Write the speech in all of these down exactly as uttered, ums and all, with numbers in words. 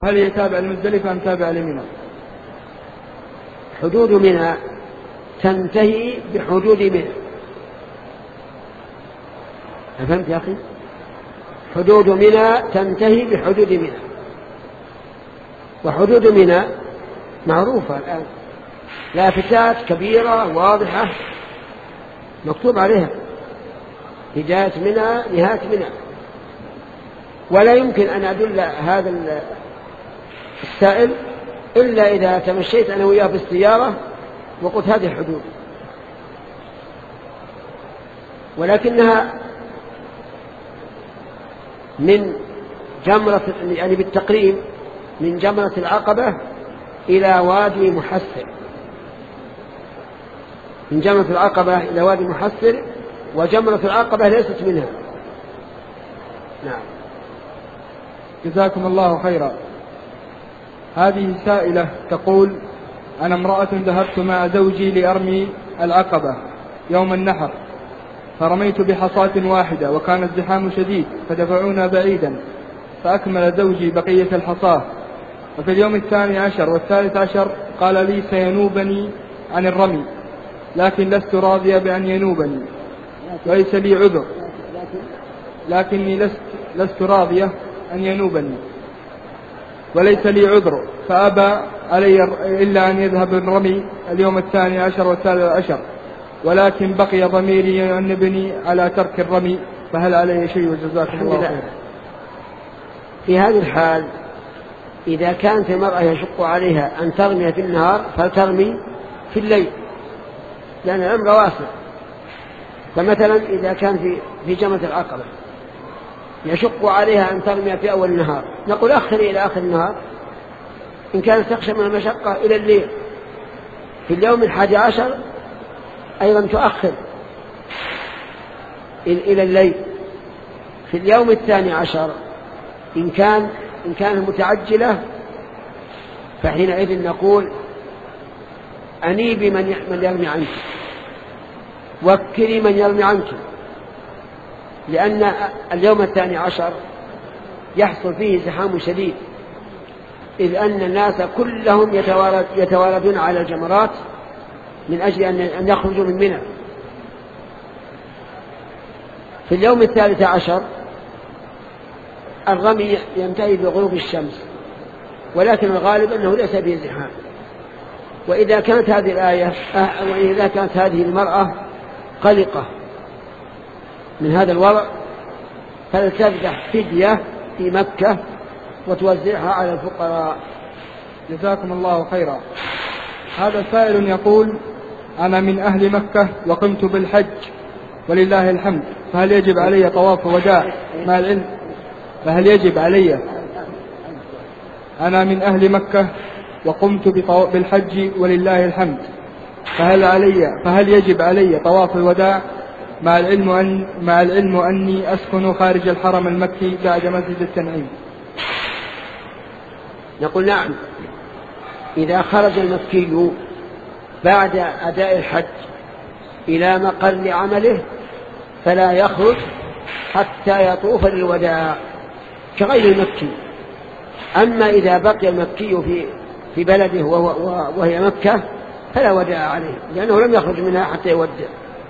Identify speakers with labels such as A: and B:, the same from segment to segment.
A: هل هي تابع المزدلفة أم تابع لمنى؟
B: حدود منى تنتهي بحدود منى. فهمت يا أخي؟ حدود منى تنتهي بحدود منى، وحدود منى معروفة الآن، لافتات كبيرة واضحة مكتوب عليها بداية منى نهاية منى، ولا يمكن أن أدل هذا السائل إلا إذا تمشيت أنا وياه بالسيارة وقلت هذه الحدود، ولكنها من جمرة يعني بالتقريب من جمرة العقبة إلى وادي محسر، من جمرة العقبة إلى وادي محسر، وجمرة العقبة ليست منها. نعم.
A: جزاكم الله خيرا. هذه سائلة تقول: أنا امرأة ذهبت مع زوجي لأرمي العقبة يوم النحر، فرميت بحصاة واحدة وكان الزحام شديد فدفعونا بعيدا، فأكمل زوجي بقية الحصاة، وفي اليوم الثاني عشر والثالث عشر قال لي سينوبني عن الرمي، لكن لست راضية بأن ينوبني وليس لي عذر، لكني لست, لست راضية أن ينوبني وليس لي عذر، فأبى علي إلا أن يذهب الرمي اليوم الثاني عشر والثالث عشر، ولكن بقي ضميري يؤنبني على ترك الرمي، فهل علي شيء؟ وجزاكم الله خيرا.
B: في هذه الحال إذا كانت المرأة يشق عليها أن ترمي في النهار فلترمي في الليل، لأن الأمر واسع. فمثلا إذا كان في في جمرة العقبة يشق عليها أن ترمي في أول النهار، نقول أخري إلى آخر النهار، إن كانت تخشى من المشقة إلى الليل. في اليوم الحادي عشر أيضا تؤخر إلى الليل. في اليوم الثاني عشر إن كان إن كانت متعجلة فحينئذ نقول أنيبي من يرمي عنك، وكري من يرمي عنك، لأن اليوم الثاني عشر يحصل فيه زحام شديد، إذ أن الناس كلهم يتوارد يتواردون على الجمرات من أجل أن يخرجوا من منى. في اليوم الثالث عشر الرمي ينتهي بغروب الشمس، ولكن الغالب أنه ليس به زحام. وإذا كانت هذه الآية وإذا كانت هذه المرأة قلقة من هذا الوضع فلتذبح فدية في مكة وتوزعها على الفقراء.
A: جزاكم الله خيرا. هذا سائل يقول: أنا من أهل مكة وقمت بالحج ولله الحمد، فهل يجب علي طواف وداع مع العلم فهل يجب علي أنا من أهل مكة وقمت بالحج ولله الحمد فهل علي فهل يجب علي طواف الوداع مع العلم أن مع العلم أني أسكن خارج الحرم المكي بعد مسجد التنعيم؟
B: نقول نعم، إذا خرج المكي بعد أداء الحج إلى مقر عمله فلا يخرج حتى يطوف للوداع كغير المكي. أما إذا بقي المكي في في بلده وهي مكة فلا وداع عليه، لأنه لم يخرج منها حتى يودع.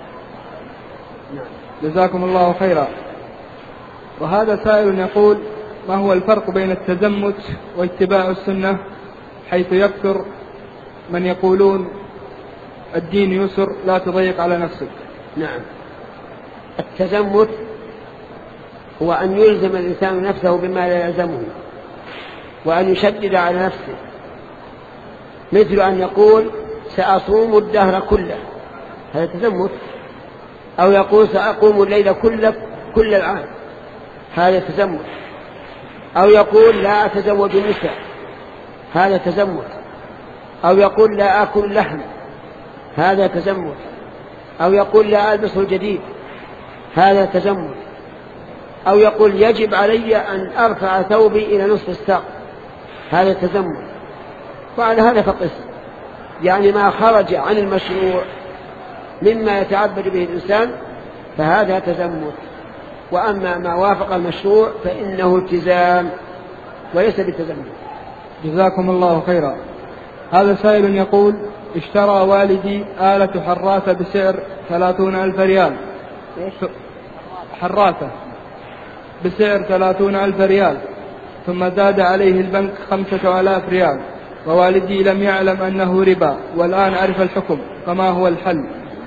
A: جزاكم الله خيرا. وهذا سائل يقول: ما هو الفرق بين التزمت واتباع السنة، حيث يكثر من يقولون الدين يسر لا تضيق على نفسك؟
B: نعم، التزمت هو أن يلزم الإنسان نفسه بما لا يلزمه وأن يشدد على نفسه، مثل أن يقول سأصوم الدهر كله، هذا تزمت، أو يقول سأقوم الليل كله كل العام، هذا تزمت، أو يقول لا أتزوج النساء، هذا تزمت، أو يقول لا آكل لحم، هذا تزمت، أو يقول لا ألبس الجديد، هذا تزمت، أو يقول يجب علي أن أرفع ثوبي إلى نصف الساق، هذا تزمت. وعلى هذا فقس، يعني ما خرج عن المشروع مما يتعبد به الإنسان فهذا تزمت، وأما ما وافق المشروع فإنه التزام وليس بالتزمت.
A: جزاكم الله خيرا. هذا سائل يقول: اشترى والدي آلة حراثة بسعر ثلاثون ألف ريال. حراثة بسعر ثلاثون ألف ريال، ثم زاد عليه البنك خمسة آلاف ريال، ووالدي لم يعلم أنه ربا، والآن عرف الحكم، فما هو الحل؟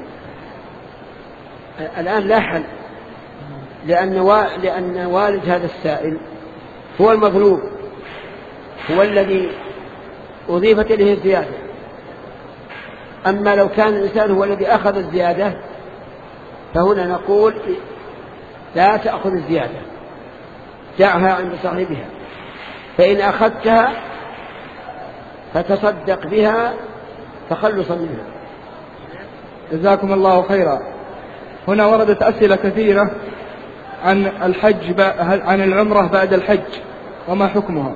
B: الآن لا حل، لأن, و... لأن والد هذا السائل هو المظلوم، هو الذي أضيفت إليه الزيادة. أما لو كان الإنسان هو الذي أخذ الزيادة فهنا نقول لا تأخذ الزيادة، دعها عند صاحبها، فإن أخذتها فتصدق بها تخلصا منها.
A: جزاكم الله خيرا. هنا وردت أسئلة كثيرة عن الحج عن العمرة بعد الحج، وما حكمها؟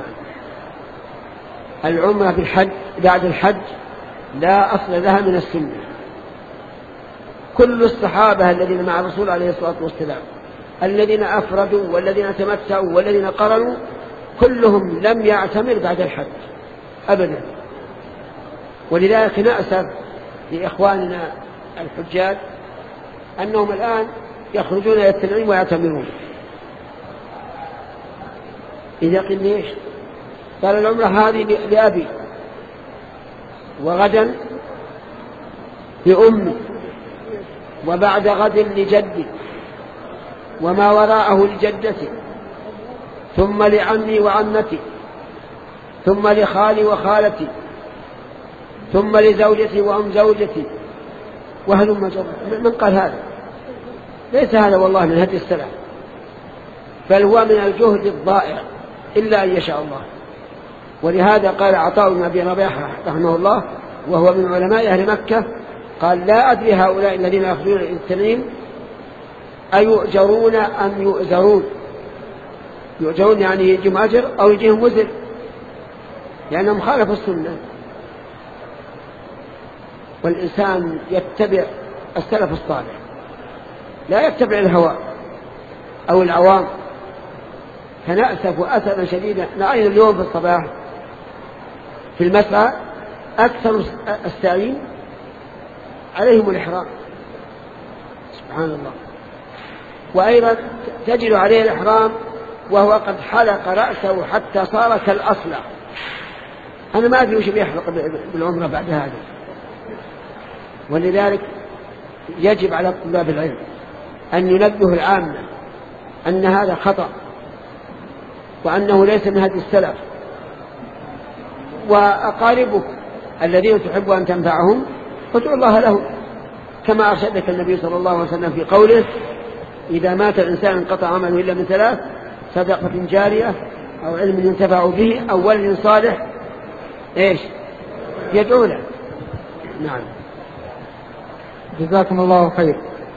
B: العمرة بالحج بعد الحج لا أصل لها من السنة. كل الصحابة الذين مع الرسول عليه الصلاة والسلام، الذين أفردوا والذين تمتعوا والذين قرنوا، كلهم لم يعتمر بعد الحج أبدا. ولذلك نأسف لإخواننا الحجاج أنهم الآن يخرجون إلى التنعيم ويعتمرون. إذا قيل ليش؟ قال العمرة هذه لأبي، وغدا لأمي، وبعد غد لجدي، وما وراءه لجدتي، ثم لعمي وعمتي، ثم لخالي وخالتي، ثم لزوجتي وأم زوجتي، وهلم جرا. من قال هذا؟ ليس هذا والله من هدي السلف، بل هو من الجهد الضائع إلا أن يشاء الله. ولهذا قال عطاء بن أبي رباح رحمه الله وهو من علماء أهل مكة، قال: لا أدري هؤلاء الذين يأخذون التنعيم أيؤجرون أم يؤزرون؟ يؤجرون يعني يجيهم أجر أو يجيهم وزر، لأنهم خالفوا السنة. والإنسان يتبع السلف الصالح، لا يتبع الهوى أو العوام. فنأسف أسفا شديدا. رأينا اليوم في الصباح في المسعى أكثر السائلين عليهم الإحرام، سبحان الله. وأيضا تجد عليه الإحرام وهو قد حلق رأسه حتى صار كالأصلع. أنا ما أدري وش بيحلق بالعمرة بعد هذا. ولذلك يجب على طلاب العلم أن ينبهوا العامة أن هذا خطأ، وأنه ليس من هدي السلف. وأقاربك الذين تحب أن تنفعهم فادعوا الله لهم، كما أرشدك النبي صلى الله عليه وسلم في قوله: إذا مات الإنسان انقطع عمله إلا من ثلاث: صدقة جارية، أو علم ينتفع به، أو ولد صالح إيش يدعو له. نعم.
A: جزاكم الله خير.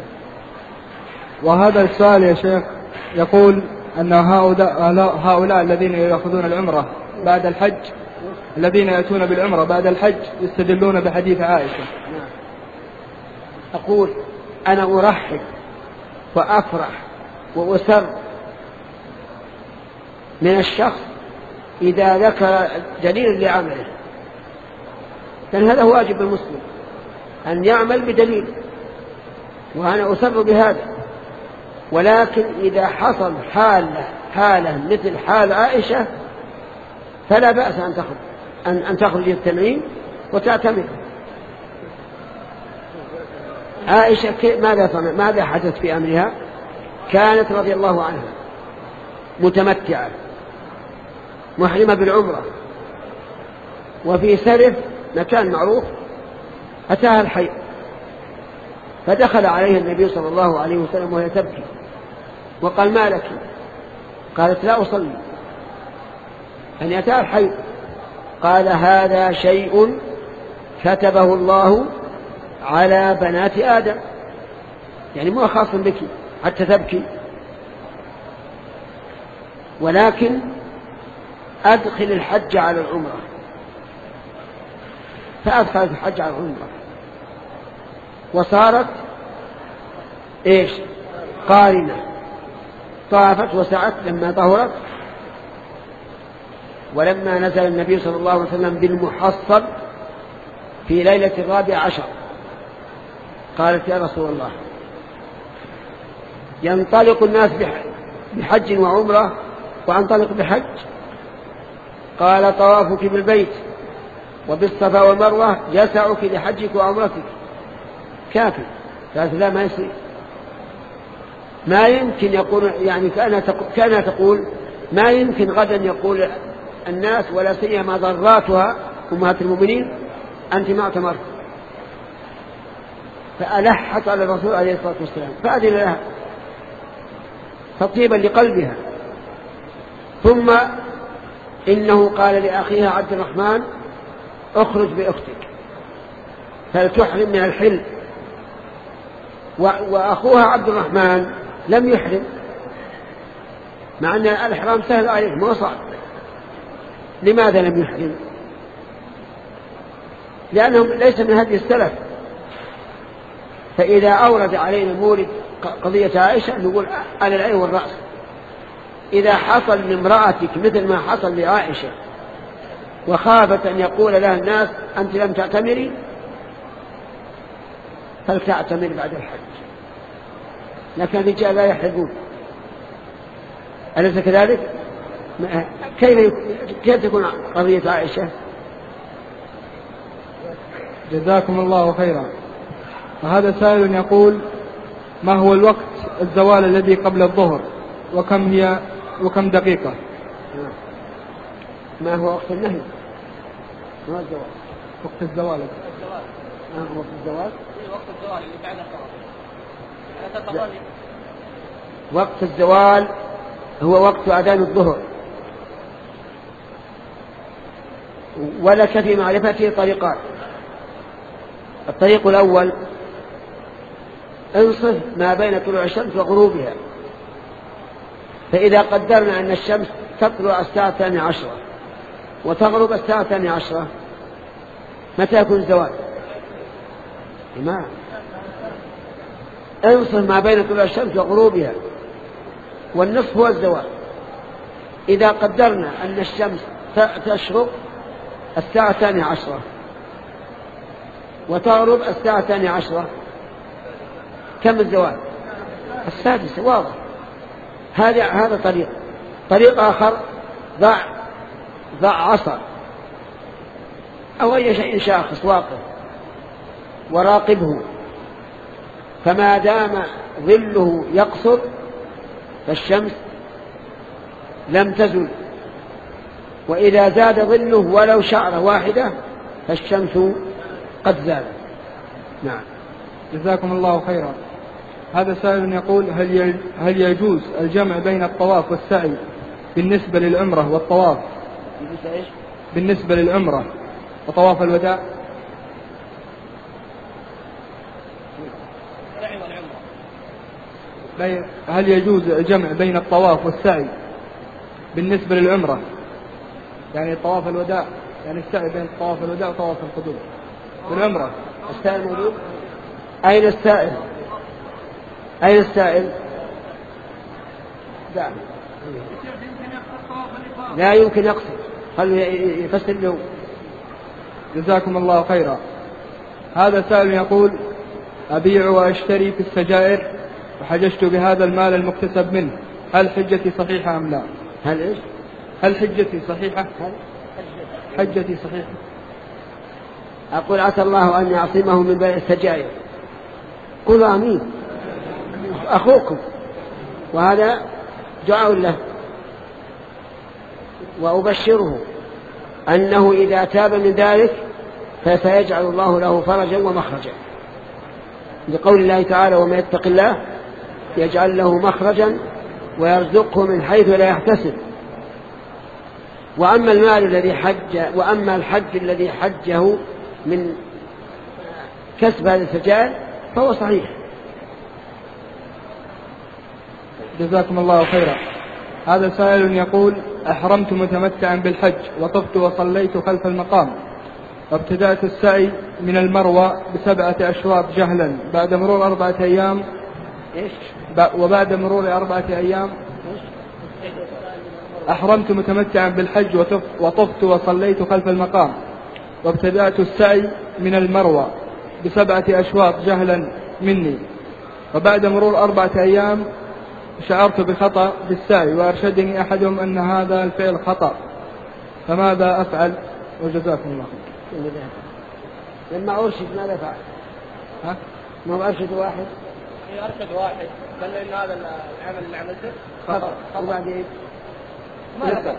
A: وهذا السؤال يا شيخ يقول أن هؤلاء الذين يأخذون العمرة بعد الحج، الذين يأتون بالعمرة بعد الحج، يستدلون بحديث عائشة.
B: نعم. أقول أنا أرحب وأفرح وأسر من الشخص إذا ذكر دليل لعمله، لأن هذا هو واجب المسلم أن يعمل بدليل، وأنا أسر بهذا. ولكن إذا حصل حالة حالة مثل حال عائشة فلا بأس أن تخرج أن, أن تخرج التنعيم وتعتمر. عائشة ماذا ماذا حدث في أمرها؟ كانت رضي الله عنها متمتعة محرمة بالعمرة، وفي سرف مكان معروف أتاها الحي، فدخل عليها النبي صلى الله عليه وسلم وهي تبكي، وقال: ما لك؟ قالت: لا أصلي. أن أتاها الحي. قال: هذا شيء كتبه الله على بنات آدم، يعني مو خاص بك حتى تبكي، ولكن أدخل الحج على العمرة. فأدخلت الحج على العمرة وصارت إيش قارنة، طافت وسعت لما طهرت ولما نزل النبي صلى الله عليه وسلم بالمحصب في ليلة الرابع عشر قالت يا رسول الله ينطلق الناس بحج وعمرة وأنطلق بحج؟ قال طوافك بالبيت وبالصفا والمروة يسعك لحجك وعمرتك كافي. قالت لا ما يصير، ما يمكن يقول يعني كأنها تقول ما يمكن غدا يقول الناس ولا سيما ضراتها أمهات المؤمنين أنت ما اعتمرت. فألحت على الرسول عليه الصلاة والسلام فأذن لها تطيبا لقلبها. ثم إنه قال لأخيها عبد الرحمن اخرج بأختك فلتحرم من الحل، وأخوها عبد الرحمن لم يحرم مع أن الإحرام سهل عليه ما صعب. لماذا لم يحرم؟ لأنه ليس من هدي السلف. فإذا أورد علينا مورد قضية عائشة نقول على العين والرأس. إذا حصل لامرأتك مثل ما حصل لعائشة وخافت أن يقول لها الناس أنت لم تعتمري فلتعتمر بعد الحج، لكن الرجال لا يحرجون، أليس كذلك؟ كيف كيف تكون قضية عائشة؟
A: جزاكم الله خيرا. وهذا سائل يقول ما هو الوقت الزوال الذي قبل الظهر وكم هي وكم دقيقة؟
B: ما هو وقت النهي؟ ما هو الزوال؟
A: وقت الزوال.
B: ما هو وقت الزوال؟
C: وقت الزوال اللي بعد الصلاة.
B: وقت الزوال هو وقت أذان الظهر. ولك في معرفته طريقان. الطريق الأول انصف ما بين طلوع الشمس وغروبها، فإذا قدرنا أن الشمس تطلع الساعة الثانية عشرة وتغرب الساعة الثانية عشرة متى يكون الزوال؟ ما انصف ما بين طلوع الشمس وغروبها، والنصف هو الزوال. إذا قدرنا أن الشمس تشرق الساعة الثانية عشرة وتغرب الساعة الثانية عشرة كم الزوال؟ السادسة. واضح. هذا هذا طريق. طريق آخر ضع ضع عصا أو أي شيء شاخص واقف وراقبه، فما دام ظله يقصر فالشمس لم تزل، وإذا زاد ظله ولو شعرة واحدة فالشمس قد زالت. نعم.
A: جزاكم الله خيرا. هذا سائل يقول هل هل يجوز الجمع بين الطواف والسعي بالنسبة للعمرة والطواف؟ بالنسبة للعمرة وطواف الوداع؟ هل يجوز الجمع بين الطواف والسعي بالنسبة للعمرة، يعني طواف الوداع، يعني السعي بين طواف الوداع وطواف القدوم بالعمرة؟
B: السائل موجود؟ أين السائل؟ أين السائل؟ لا, لا يمكن يقصر، خلوا يفسر له.
A: جزاكم الله خيرا. هذا سائل يقول أبيع وأشتري في السجائر وحججت بهذا المال المكتسب منه، هل حجتي صحيحة أم لا؟
B: هل إيش؟
A: هل حجتي صحيحة؟ هل حجتي صحيحة؟
B: أقول عسى الله أن يعصمه من بيع السجائر. قولوا آمين. أخوكم، وهذا دعاء له، وأبشره أنه إذا تاب من ذلك فسيجعل الله له فرجا ومخرجا، لقول الله تعالى ومن يتق الله يجعل له مخرجا ويرزقه من حيث لا يحتسب. وأما المال الذي حج وأما الحج الذي حجه من كسب هذا السجائر فهو صحيح.
A: جزاكم الله خيرا. هذا سائل يقول أحرمت متمتعا بالحج وطفت وصليت خلف المقام وابتدأت السعي من المروة بسبعة أشواط جهلا بعد مرور أربعة أيام وبعد مرور أربعة أيام أحرمت متمتعا بالحج وطفت وصليت خلف المقام، وابتدأت السعي من المروى بسبعة أشواط جهلا مني، وبعد مرور أربعة أيام شعرت بخطأ في السعي، وأرشدني أحدهم أن هذا الفعل خطأ، فماذا أفعل؟ وجزاكم الله خير.
B: لما أرشد ماذا فعل؟
A: ها؟
B: ما هو أرشد واحد؟
C: أرشد واحد قال له إن هذا العمل اللي عملته
B: خطأ، وبعدين
C: ما نفعل.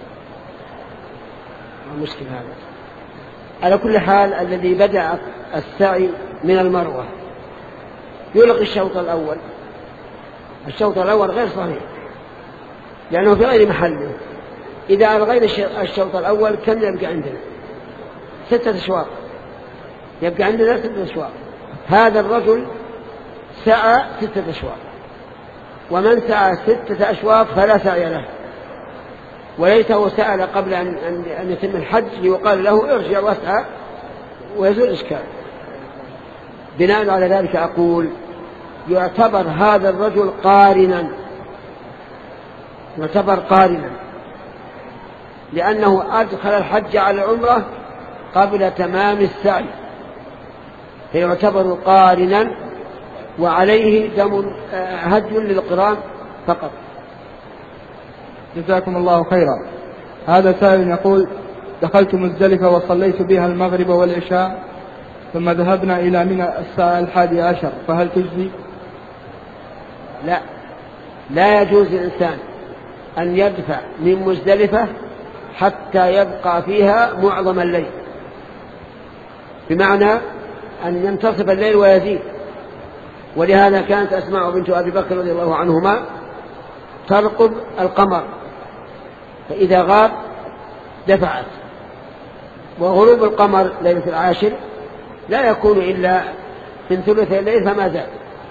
B: مشكلة هذا. على كل حال الذي بدأ السعي من المروة يلغي الشوط الأول. الشوط الأول غير صحيح لأنه في غير محله. إذا ألغينا الشوط الأول كم يبقى عندنا؟ ستة أشواط. يبقى عندنا ستة أشواط. هذا الرجل سعى ستة أشواط، ومن سعى ستة أشواط فلا سعي له، وليته سأل قبل أن, أن يتم الحج ليقال له ارجع واسعى ويزول الإشكال. بناء على ذلك أقول يعتبر هذا الرجل قارنا، يعتبر قارنا لأنه أدخل الحج على العمرة قبل تمام السعي، فيعتبر قارنا وعليه دم هدي للقران فقط.
A: جزاكم الله خيرا. هذا سائل يقول: دخلت مزدلفة وصليت بها المغرب والعشاء ثم ذهبنا إلى منى الساعة الحادية عشر، فهل تجزي؟
B: لا، لا يجوز للإنسان أن يدفع من مزدلفة حتى يبقى فيها معظم الليل، بمعنى أن ينتصف الليل ويزيد. ولهذا كانت أسماء بنت أبي بكر رضي الله عنهما ترقب القمر، فإذا غاب دفعت، وغروب القمر ليلة العاشر لا يكون إلا من ثلث الليل فما زاد.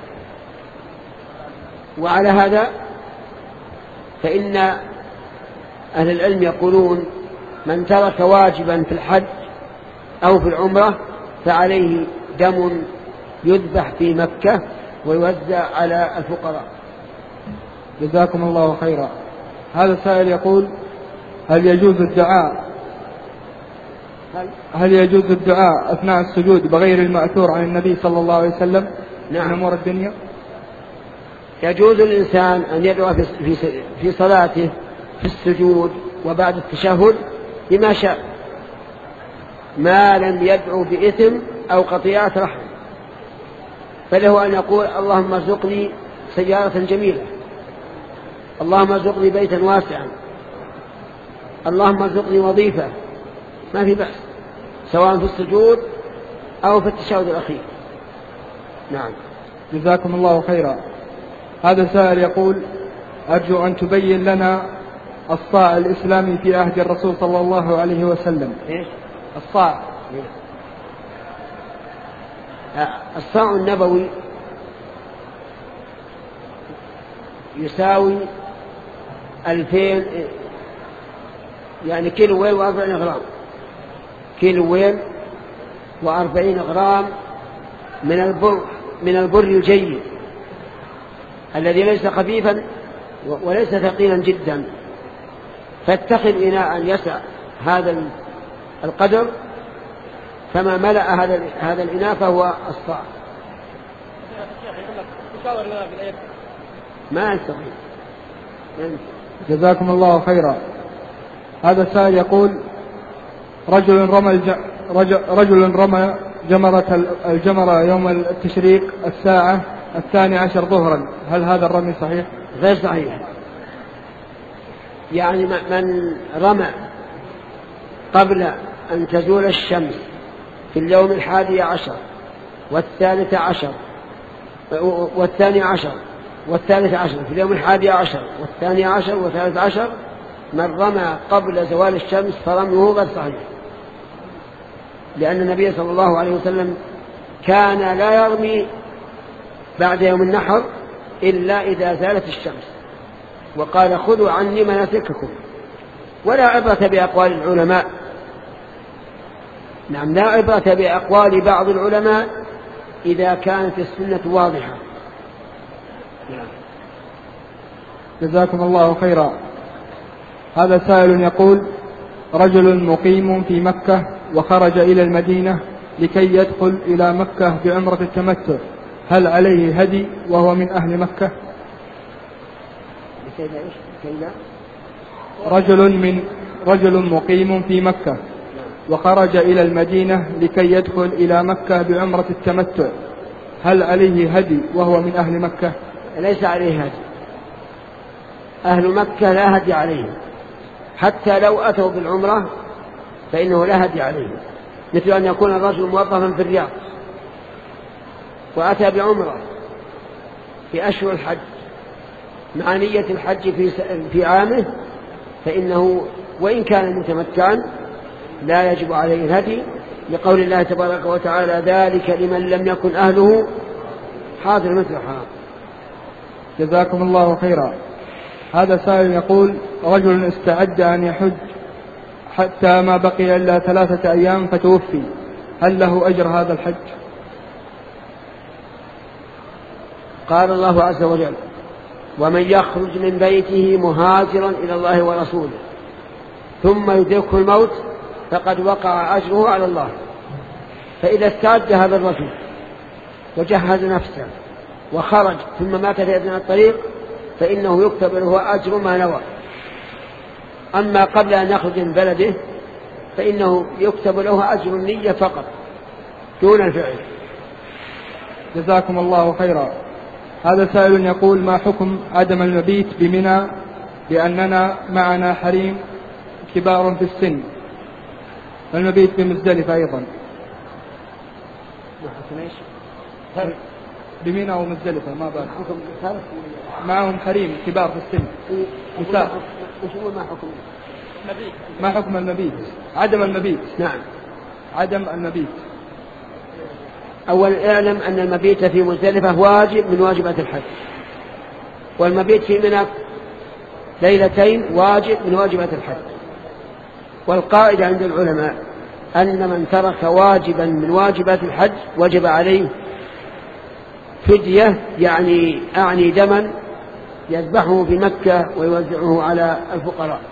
B: وعلى هذا فإن أهل العلم يقولون من ترك واجبا في الحج أو في العمرة فعليه دم يذبح في مكة ويوزع على الفقراء.
A: جزاكم الله خيرا. هذا السائل يقول: هل يجوز الدعاء هل يجوز الدعاء أثناء السجود بغير المأثور عن النبي صلى الله عليه وسلم
B: نعم.
A: من أمور الدنيا؟
B: يجوز الإنسان أن يدعو في صلاته في السجود وبعد التشهد بما شاء، ما لم يدعو بإثم أو قطيعة رحم، فله أن يقول: اللهم ارزقني سيارة جميلة، اللهم ارزقني بيتا واسعا، اللهم ارزقني وظيفة، ما في بأس، سواء في السجود أو في التشهد الأخير. نعم.
A: جزاكم الله خيرا. هذا سائل يقول: أرجو أن تبين لنا الصاع الإسلامي في عهد الرسول صلى الله عليه وسلم.
B: إيش؟
A: الصاع.
B: الصاع النبوي يساوي ألفين، يعني كيلوين وأربعين غرام، كيلوين وأربعين غرام من البر من البر الجيد الذي ليس خفيفا وليس ثقيلا جدا، فاتخذ إناء يسع هذا القدر، فما ملأ هذا هذا الإناء فهو الصاع. ما يستطيع.
A: جزاكم الله خيرا. هذا السائل يقول: رجل رمى الج... رجل... رجل رمى جمرة الجمرة يوم التشريق الساعة الثانية عشر ظهرا، هل هذا الرمي صحيح؟
B: غير صحيح. يعني من رمى قبل أن تزول الشمس في اليوم الحادي عشر والثالث عشر والثاني عشر والثالث عشر في اليوم الحادي عشر والثاني عشر والثالث عشر، من رمى قبل زوال الشمس فرميه غير صحيح، لأن النبي صلى الله عليه وسلم كان لا يرمي بعد يوم النحر إلا إذا زالت الشمس، وقال: خذوا عني مناسككم. ولا عبرة بأقوال العلماء. نعم، لا عبرة بأقوال بعض العلماء إذا كانت السنة واضحة.
A: جزاكم الله خيرا. هذا سائل يقول: رجل مقيم في مكة وخرج إلى المدينة لكي يدخل إلى مكة بعمرة التمتع، هل عليه هدي وهو من أهل مكة؟ رجل من رجل مقيم في مكة وخرج إلى المدينة لكي يدخل إلى مكة بعمرة التمتع، هل عليه هدي وهو من أهل مكة؟
B: ليس عليه هدي. أهل مكة لا هدي عليهم، حتى لو أتوا بالعمرة فإنه لا هدي عليهم، مثل أن يكون الرجل موظفا في الرياض وأتى بعمرة في أشهر الحج مع نية الحج في في عامه، فإنه وإن كان متمتعا لا يجب عليه الهدي، لقول الله تبارك وتعالى: ذلك لمن لم يكن أهله حاضر مثل الحرام.
A: جزاكم الله خيرا. هذا سائل يقول: رجل استعد أن يحج حتى ما بقي إلا ثلاثة أيام فتوفي، هل له أجر هذا الحج؟
B: قال الله عز وجل: ومن يخرج من بيته مهاجرا إلى الله ورسوله ثم يدركه الموت فقد وقع أجره على الله. فإذا استعد هذا الرجل وجهز نفسه وخرج ثم مات في أثناء الطريق فإنه يكتب له أجر ما نوى. أما قبل أن يخرج من بلده فإنه يكتب له أجر النية فقط دون الفعل.
A: جزاكم الله خيرا. هذا سائل يقول: ما حكم عدم المبيت بمنى لأننا معنا حريم كبار في السن، والمبيت بمزدلفة أيضا؟ بمنى ومزدلفة ما بعد معهم حريم كبار في السن نساء. ما حكم المبيت؟ عدم المبيت.
B: نعم،
A: عدم المبيت.
B: أول اعلم أن المبيت في مزدلفة واجب من واجبات الحج، والمبيت في منى ليلتين واجب من واجبات الحج. والقاعدة عند العلماء أن من ترك واجبا من واجبات الحج وجب عليه فدية، يعني أعني دما يذبحه في مكة ويوزعه على الفقراء.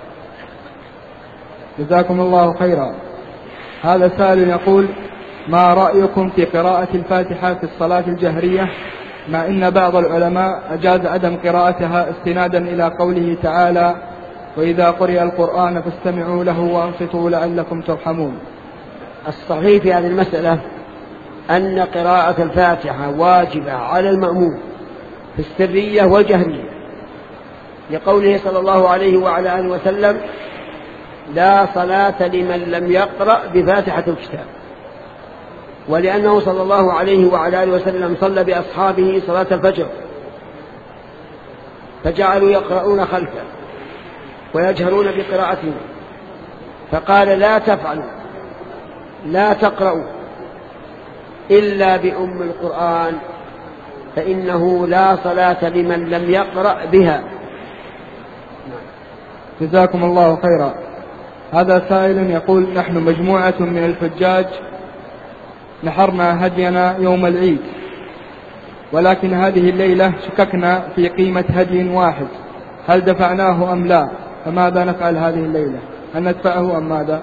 A: جزاكم الله خيرا. هذا سائل يقول: ما رأيكم في قراءة الفاتحة في الصلاة الجهرية، مع إن بعض العلماء أجاز عدم قراءتها استنادا إلى قوله تعالى: وإذا قرئ القرآن فاستمعوا له وأنصتوا لعلكم ترحمون؟
B: الصحيح في هذه المسألة أن قراءة الفاتحة واجبة على المأموم في السرية والجهرية، لقوله صلى الله عليه وعلى آله وسلم: لا صلاة لمن لم يقرأ بفاتحة الكتاب. ولأنه صلى الله عليه وعلى آله وسلم صلى بأصحابه صلاة الفجر فجعلوا يقرؤون خلفه ويجهرون بقراءته، فقال: لا تفعلوا، لا تقرأوا إلا بأم القرآن فإنه لا صلاة لمن لم يقرأ بها.
A: جزاكم الله خيرا. هذا سائل يقول: نحن مجموعة من الحجاج نحرنا هدينا يوم العيد، ولكن هذه الليلة شككنا في قيمة هدي واحد، هل دفعناه أم لا؟ فماذا نفعل هذه الليلة؟ هل ندفعه أم ماذا؟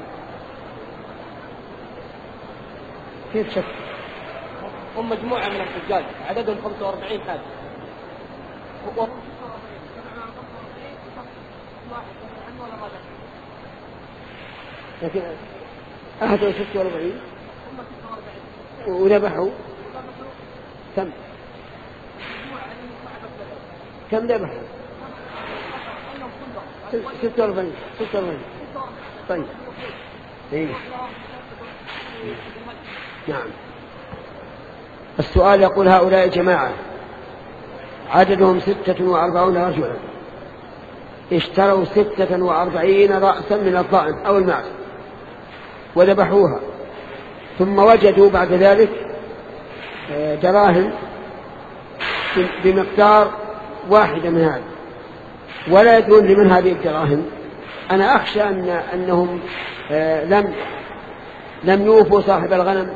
B: كيف شك؟
C: هم مجموعة من الحجاج عددهم خمسة وأربعين حاج.
B: لكن أحد ستة وأربعين وذبحوا كم؟ كم ذبحوا؟ ستة وأربعين. ستة وأربعين. طيب. إيه. نعم. السؤال يقول: هؤلاء جماعة عددهم ستة وأربعون رجلا اشتروا ستة وأربعين رأسا من الضأن أو المعز وذبحوها، ثم وجدوا بعد ذلك دراهم بمقدار واحدة من هذا ولا يدرون لمن هذه الدراهم. أنا أخشى أن أنهم لم لم يوفوا صاحب الغنم،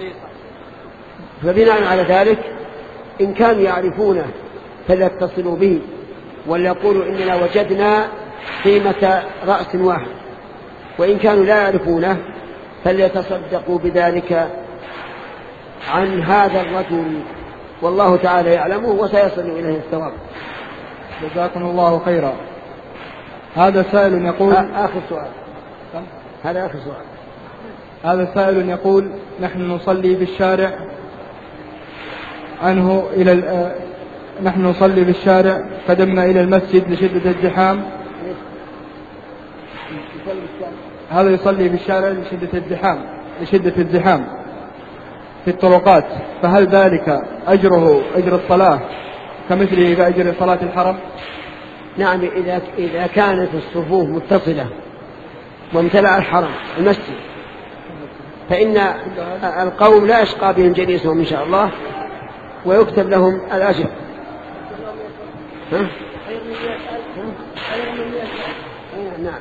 B: فبناء على ذلك إن كانوا يعرفونه فليتصلوا به وليقولوا: إننا وجدنا قيمة رأس واحد، وإن كانوا لا يعرفونه فليتصدقوا بذلك عن هذا الرجل، والله تعالى يعلمه وسيصل إليه الثواب.
A: جزاكم الله خيرا. هذا سائل يقول
B: آخر سؤال هذا آخر سؤال
A: هذا سائل يقول: نحن نصلي في الشارع عنه إلى نحن نصلي في الشارع قدمنا إلى المسجد لشدة الزحام. هذا يصلي في الشارع لشدة الزحام لشدة الزحام في الطرقات، فهل ذلك أجره أجر الصلاة كمثله كأجر صلاة الحرم؟
B: نعم، إذا إذا كانت الصفوف متصلة وامتلأ الحرم المسجد فإن القوم لا يشقى بهم جليسهم إن شاء الله، ويكتب لهم الأجر. ها؟ نعم.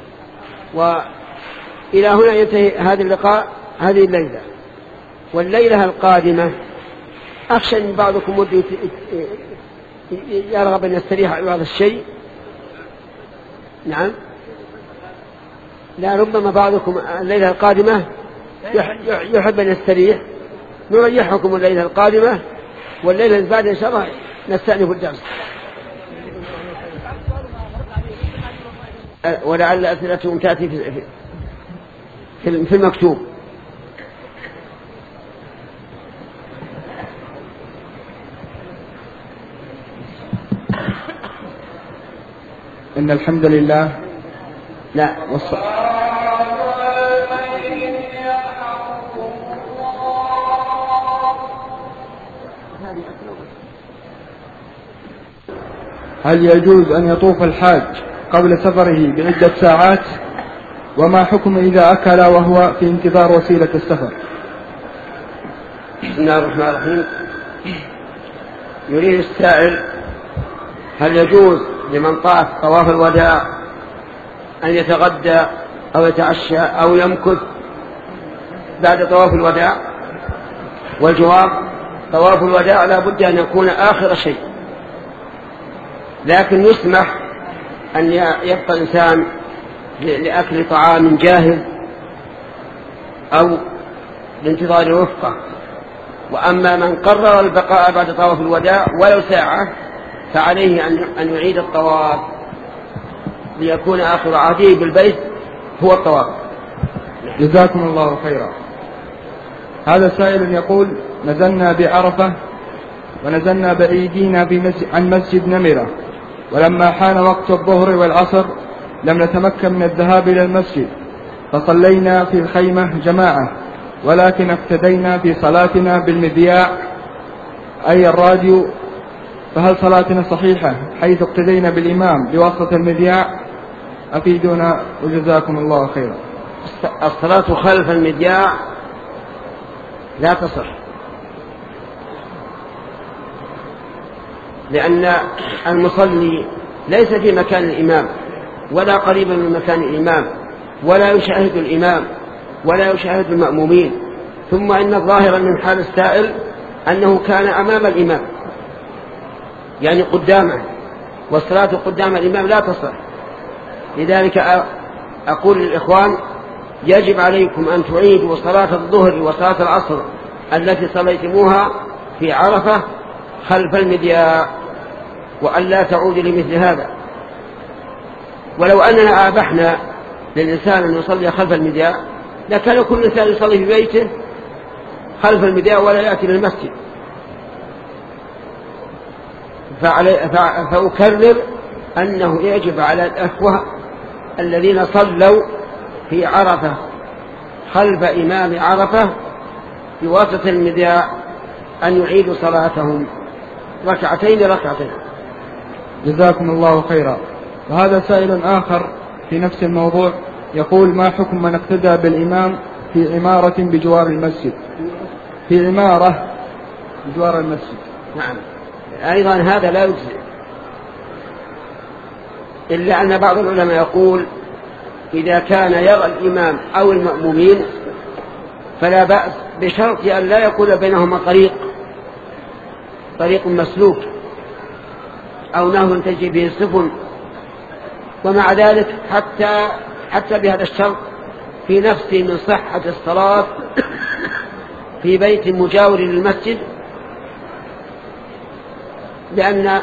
B: وإلى هنا ينتهي هذا اللقاء هذه الليلة. والليلة القادمة أخشى أن بعضكم ودي يرغب أن يستريح على بعض الشيء. نعم، لا ربما بعضكم الليلة القادمة يحب أن يستريح، نريحكم الليلة القادمة، والليلة اللي بعد إن شاء الله نستأنف الدرس، ولعل أسئلتهم تأتي في في المكتوب.
A: إن الحمد لله
B: لا
A: والص... هل يجوز أن يطوف الحاج قبل سفره بعدة ساعات؟ وما حكم إذا أكل وهو في انتظار وسيلة السفر؟
B: بسم الله الرحمن الرحيم. يريد السائل: هل يجوز لمن طاف طواف الوداع أن يتغدى أو يتعشى أو يمكث بعد طواف الوداع؟ والجواب: طواف الوداع لا بد أن يكون آخر شيء، لكن يسمح أن يبقى الإنسان لأكل طعام جاهز أو لانتظار وفقه. وأما من قرر البقاء بعد طواف الوداع ولو ساعة فعليه أن يعيد الطواف ليكون آخر عهده بالبيت هو الطواف.
A: جزاكم الله خيرا. هذا سائل يقول: نزلنا بعرفة ونزلنا بعيدين مسجد عن مسجد نمرة، ولما حان وقت الظهر والعصر لم نتمكن من الذهاب إلى المسجد، فصلينا في الخيمة جماعة، ولكن اقتدينا في صلاتنا بالمذياع أي الراديو، فهل صلاتنا صحيحة حيث اقتدينا بالإمام بواسطة المذياع؟ أفيدونا وجزاكم الله خيرا.
B: الصلاة خلف المذياع لا تصح، لأن المصلي ليس في مكان الإمام ولا قريبا من مكان الإمام، ولا يشاهد الإمام ولا يشاهد المأمومين. ثم إن الظاهر من حال السائل أنه كان أمام الإمام يعني قدامه، والصلاة قدام الإمام لا تصح. لذلك أقول للإخوان: يجب عليكم أن تعيدوا صلاة الظهر وصلاة العصر التي صليتموها في عرفة خلف المذياع، وأن لا تعودوا لمثل هذا. ولو أننا أبحنا للإنسان أن يصلي خلف المذياع لكان كل إنسان يصلي في بيته خلف المذياع ولا يأتي للمسجد. فأكرر أنه يجب على الأخوة الذين صلوا في عرفة خلف إمام عرفة بواسطة المذياع أن يعيدوا صلاتهم ركعتين ركعتين.
A: جزاكم الله خيرا. وهذا سائل آخر في نفس الموضوع يقول: ما حكم من اقتدى بالإمام في عمارة بجوار المسجد؟ في عمارة بجوار المسجد.
B: نعم، أيضا هذا لا يجزئ، إلا أن بعض العلماء يقول: إذا كان يرى الإمام أو المأمومين فلا بأس، بشرط أن لا يكون بينهما طريق طريق مسلوك أو نهر تجري به السفن ومع ذلك حتى حتى بهذا الشرط في نفسي من صحة الصلاة في بيت مجاور للمسجد، لأن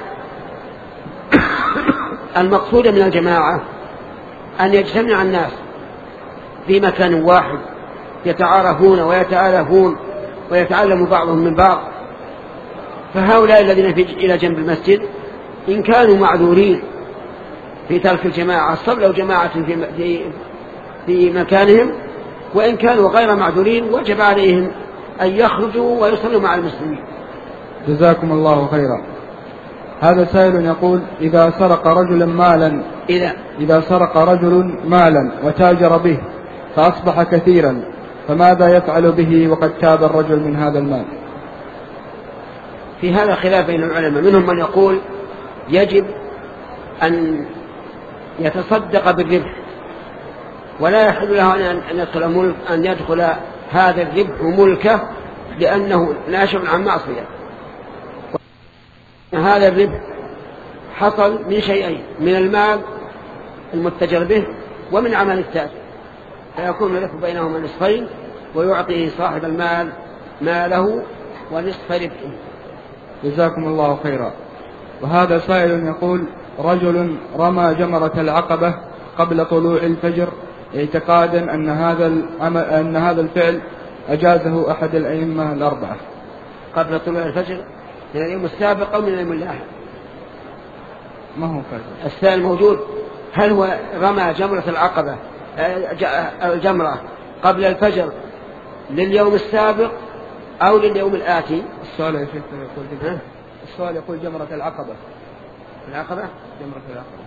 B: المقصود من الجماعة أن يجتمع الناس في مكان واحد يتعارفون ويتآلفون ويتعلم بعضهم من بعض. فهؤلاء الذين في إلى جنب المسجد إن كانوا معذورين في ترك الجماعة صلوا جماعة في, في, في مكانهم، وإن كانوا غير معذورين وجب عليهم أن يخرجوا ويصلوا مع المسلمين.
A: جزاكم الله خيرا. هذا سائل يقول: إذا سرق رجل مالا
B: إذا,
A: إذا سرق رجل مالا وتاجر به فأصبح كثيرا، فماذا يفعل به وقد تاب الرجل من هذا المال؟
B: في هذا خلاف بين العلماء، منهم من يقول يجب أن يتصدق بالربح ولا يحل له أن يدخل, ملك أن يدخل هذا الربح ملكه لأنه ناشئ عن معصية. هذا الربح حصل من شيئين: من المال المتجر به ومن عمل التاجر، فيكون الربح بينهما نصفين ويعطي صاحب المال ماله ونصف ربحه.
A: جزاكم الله خيرا. وهذا سائل يقول: رجل رمى جمرة العقبة قبل طلوع الفجر اعتقادا أن هذا أن هذا الفعل أجازه أحد الأئمة الأربعة.
B: قبل طلوع الفجر من اليوم السابق أو من اليوم اللاحق؟
A: ما هو فجر.
B: السائل موجود: هل هو رمى جمرة العقبة الجمرة قبل الفجر لليوم السابق أو لليوم الآتي؟
A: السؤال يا شيخ يقول السؤال يقول جمرة العقبة.
B: العقبة
A: جمرة العقبة.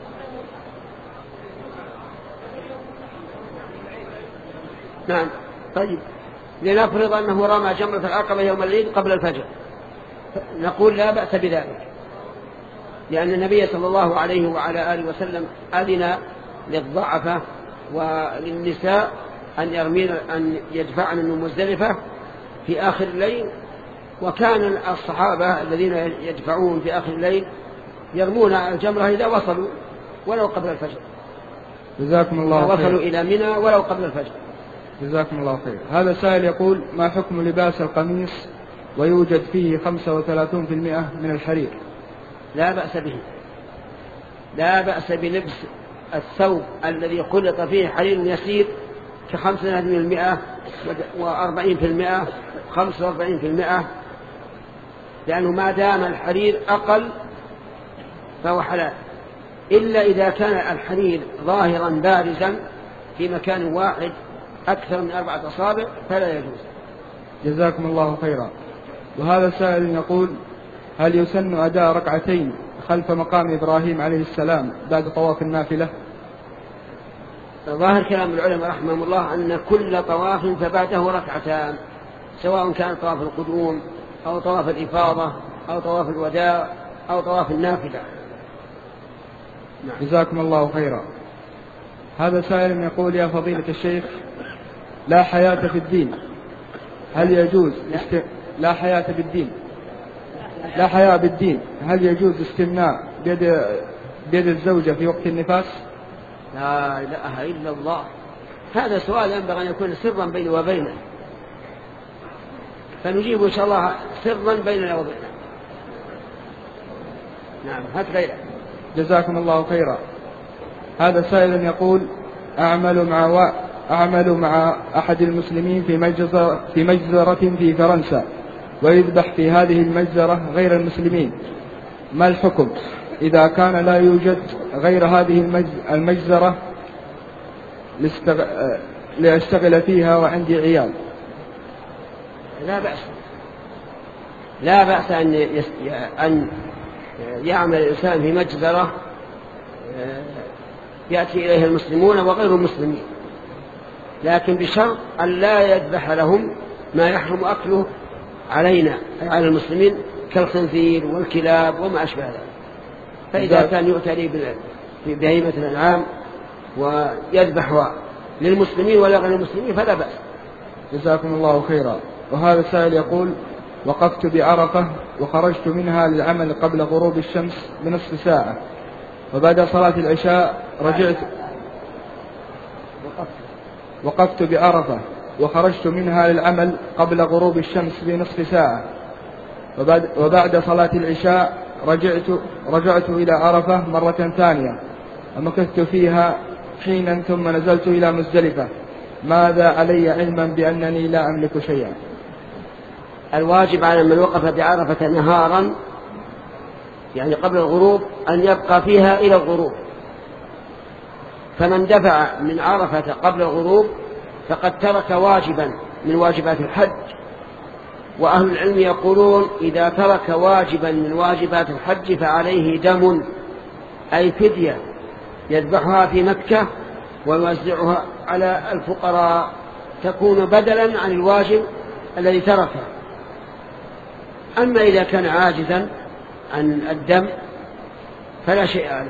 B: نعم. طيب لنفرض أنه رمى جمرة العقبة يوم العيد قبل الفجر، نقول لا بأس بذلك، لأن النبي صلى الله عليه وعلى آله وسلم أذن للضعفة وللنساء أن يرمين أن يدفعن من مزدلفة في آخر الليل، وكان الصحابة الذين يدفعون في آخر الليل يرمون الجمرة إذا وصلوا ولو قبل الفجر.
A: جزاكم الله خير.
B: وصلوا إلى منى ولو قبل الفجر.
A: جزاكم الله خير. هذا سائل يقول: ما حكم لباس القميص ويوجد فيه خمسة وثلاثون بالمئة من الحرير؟
B: لا بأس به، لا بأس بلبس الثوب الذي خلط فيه حرير يسير كخمسة وثلاثين بالمئة وأربعين بالمئة خمسة وأربعين بالمئة، لأنه ما دام الحرير أقل فهو حلال، إلا إذا كان الحرير ظاهرا بارزا في مكان واحد أكثر من أربعة أصابع فلا يجوز.
A: جزاكم الله خيرا. وهذا سائل يقول: هل يسن أداء ركعتين خلف مقام إبراهيم عليه السلام بعد طواف النافلة؟
B: ظاهر كلام العلماء رحمهم الله أن كل طواف فبعده ركعتان، سواء كان طواف القدوم أو طواف الإفاضة أو طواف الوداع أو طواف النافلة.
A: جزاكم الله خيرا. هذا سائل يقول: يا فضيلة الشيخ، لا حياة في الدين، هل يجوز است... لا حياة بالدين لا حياة بالدين هل يجوز استمناء بيد بيد الزوجة في وقت النفاس؟
B: لا إله إلا الله، هذا سؤال ينبغي أن يكون سرا بيني وبينه، فنجيب إن شاء الله سرا بيننا وبينه. نعم هات غيره.
A: جزاكم الله خيرا. هذا سائل يقول: أعمل مع و... أعمل مع أحد المسلمين في مجزرة في مجزرة في فرنسا، ويذبح في هذه المجزرة غير المسلمين، ما الحكم إذا كان لا يوجد غير هذه المجزرة لاستغ... لأشتغل فيها وعندي عيال؟
B: لا بأس، لا بأس أن يس... أن يعمل الإنسان في مجزرة يأتي إليها المسلمون وغير المسلمين، لكن بشرط أن لا يذبح لهم ما يحرم أكله علينا أي على المسلمين كالخنزير والكلاب وما أشبه ذلك. فإذا كان يؤتى لي ببهيمة الأنعام ويذبح للمسلمين ولا غير المسلمين فلا بأس.
A: جزاكم الله خيرا. وهذا السائل يقول: وقفت بعرفة وخرجت منها للعمل قبل غروب الشمس بنصف ساعة، وبعد صلاة العشاء رجعت وقفت بعرفة وخرجت منها للعمل قبل غروب الشمس بنصف ساعة. وبعد, وبعد صلاة العشاء رجعت, رجعت إلى عرفة مرة ثانية ومكثت فيها حينا ثم نزلت إلى مزدلفة. ماذا علي علما بأنني لا أملك شيئا؟
B: الواجب على من وقف بعرفة نهارا يعني قبل الغروب أن يبقى فيها إلى الغروب، فمن دفع من عرفة قبل الغروب فقد ترك واجبا من واجبات الحج. وأهل العلم يقولون إذا ترك واجبا من واجبات الحج فعليه دم أي فدية يذبحها في مكة ويوزعها على الفقراء تكون بدلا عن الواجب الذي تركه. أما إذا كان عاجزا عن الدم فلا شيء عليه.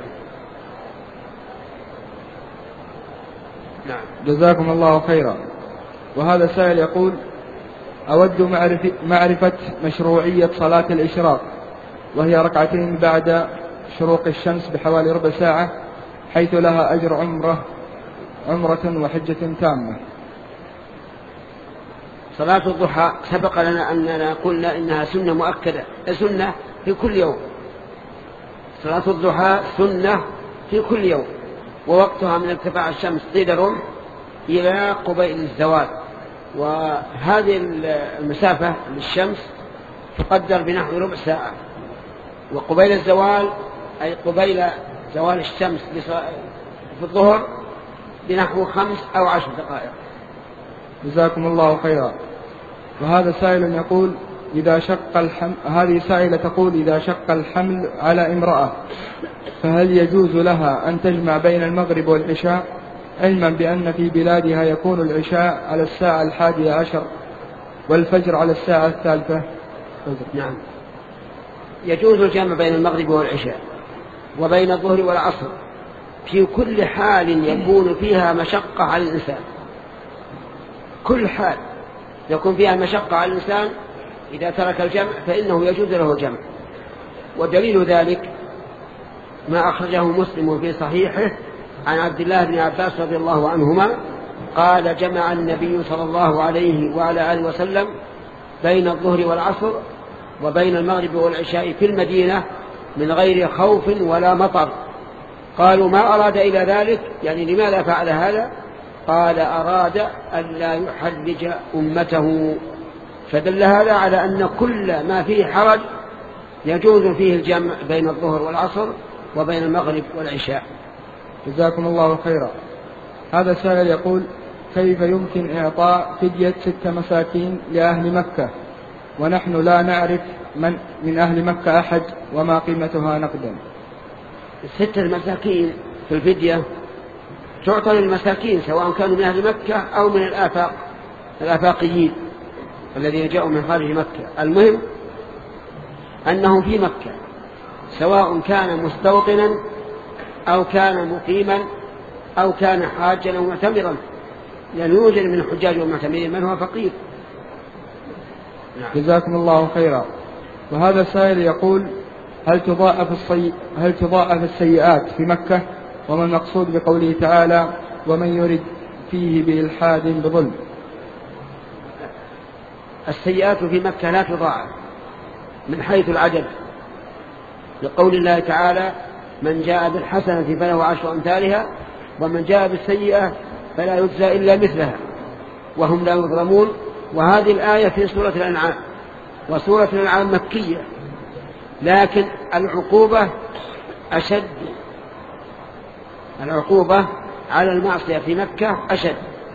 A: نعم. جزاكم الله خيرا. وهذا سائل يقول: أود معرفة مشروعية صلاة الإشراق وهي ركعتين بعد شروق الشمس بحوالي ربع ساعة، حيث لها أجر عمرة عمرة وحجة تامة.
B: صلاة الضحى سبق لنا أننا قلنا إنها سنة مؤكدة، سنة في كل يوم. صلاة الضحى سنة في كل يوم، ووقتها من ارتفاع الشمس قيد الرمح إلى قبيل الزوال، وهذه المسافة للشمس تقدر بنحو ربع ساعة، وقبيل الزوال أي قبيل زوال الشمس في الظهر بنحو خمس أو عشر دقائق.
A: جزاكم الله خيرا. وهذا سائل يقول: إذا شق الحمل هذه سائلة تقول: إذا شق الحمل على امرأة فهل يجوز لها أن تجمع بين المغرب والعشاء، علما بأن في بلادها يكون العشاء على الساعة الحادية عشر والفجر على الساعة الثالثة؟
B: نعم، يجوز الجمع بين المغرب والعشاء وبين الظهر والعصر في كل حال يكون فيها مشقة على الإنسان. كل حال يكون فيها مشقة على الإنسان إذا ترك الجمع فإنه يجوز له الجمع. ودليل ذلك ما أخرجه مسلم في صحيحه عن عبد الله بن عباس رضي الله عنهما قال: جمع النبي صلى الله عليه وعلى آله وسلم بين الظهر والعصر وبين المغرب والعشاء في المدينة من غير خوف ولا مطر. قالوا: ما أراد إلى ذلك؟ يعني لماذا فعل هذا؟ قال: أراد أن لا يحرج أمته. فدل هذا على أن كل ما فيه حرج يجوز فيه الجمع بين الظهر والعصر وبين المغرب والعشاء.
A: جزاكم الله خيرا. هذا سائل يقول: كيف يمكن إعطاء فدية ست مساكين لأهل مكة ونحن لا نعرف من من أهل مكة أحد وما قيمتها نقدا؟
B: ستة مساكين في الفدية تعطى للمساكين سواء كانوا من أهل مكة أو من الآفاق الآفاقيين الذين جاءوا من خارج مكة. المهم أنهم في مكة، سواء كان مستوطنا أو كان مقيما أو كان حاجا أو معتمرا، لأن يوجد من الحجاج والمعتمرين من هو فقير.
A: نعم. جزاكم الله خيرا. وهذا سائل يقول: هل تضاعف الصي... هل تضاعف السيئات في مكة؟ وما المقصود بقوله تعالى: ومن يرد فيه بإلحاد بظلم؟
B: السيئات في مكة لا تضاعف من حيث العدد، لقول الله تعالى: من جاء بالحسنة فله عشر أمثالها ومن جاء بالسيئة فلا يجزى إلا مثلها وهم لا يظلمون. وهذه الآية في سورة الأنعام، وسورة الأنعام مكية، لكن العقوبة أشد، العقوبة على المعصية في مكة أشد.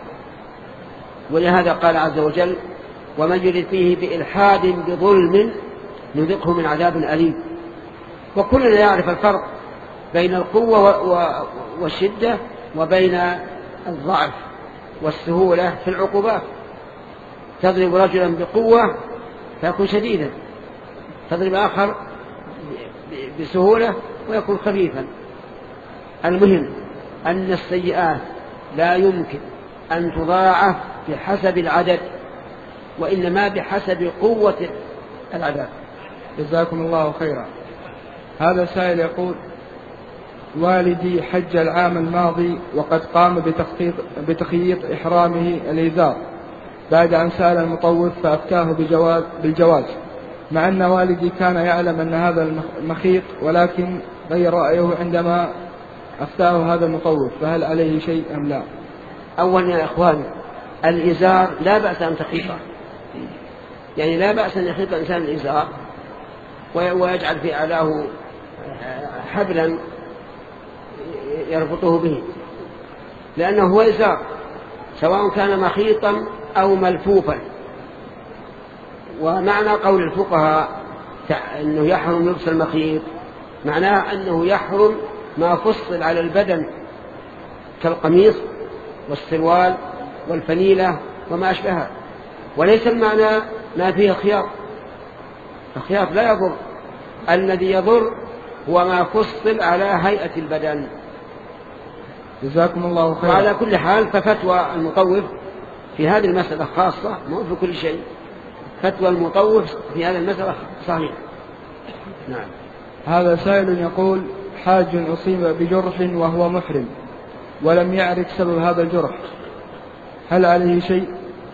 B: ولهذا قال عز وجل: ومن يرد فيه بإلحاد بظلم نذقه من عذاب أليم. وكلنا يعرف الفرق بين القوة والشدة وبين الضعف والسهولة في العقوبات. تضرب رجلا بقوة فيكون شديدا، تضرب آخر بسهولة ويكون خفيفا. المهم أن السيئات لا يمكن أن تضاعف بحسب العدد، وإنما بحسب قوة العذاب.
A: جزاكم الله خيرا. هذا سائل يقول: والدي حج العام الماضي وقد قام بتخطيط بتخييط إحرامه الإزار بعد أن سأل المطوف فأفتاه بجواز بالجواز، مع أن والدي كان يعلم أن هذا المخيط ولكن غير رأيه عندما أفتاه هذا المطوف، فهل عليه شيء أم لا؟
B: أولا يا إخوان، الإزار لا بأس أن تخيطه، يعني لا بأس أن يخيط الإنسان الإزار ويجعل في أعلاه حبلا يربطه به، لأنه هو إزار سواء كان مخيطا أو ملفوفا. ومعنى قول الفقهاء أنه يحرم لبس المخيط معناه أنه يحرم ما فصل على البدن كالقميص والسروال والفنيلة وما أشبهها، وليس المعنى ما فيه خياط. الخياط لا يضر، الذي يضر هو ما فصل على هيئة البدن.
A: جزاكم الله خيرا.
B: وعلى كل حال ففتوى المطوف في هذه المسألة خاصة، مو في كل شيء، فتوى المطوف في هذه المسألة صحيح. نعم.
A: هذا سائل يقول: حاج أصيب بجرح وهو محرم ولم يعرف سبب هذا الجرح، هل عليه شيء؟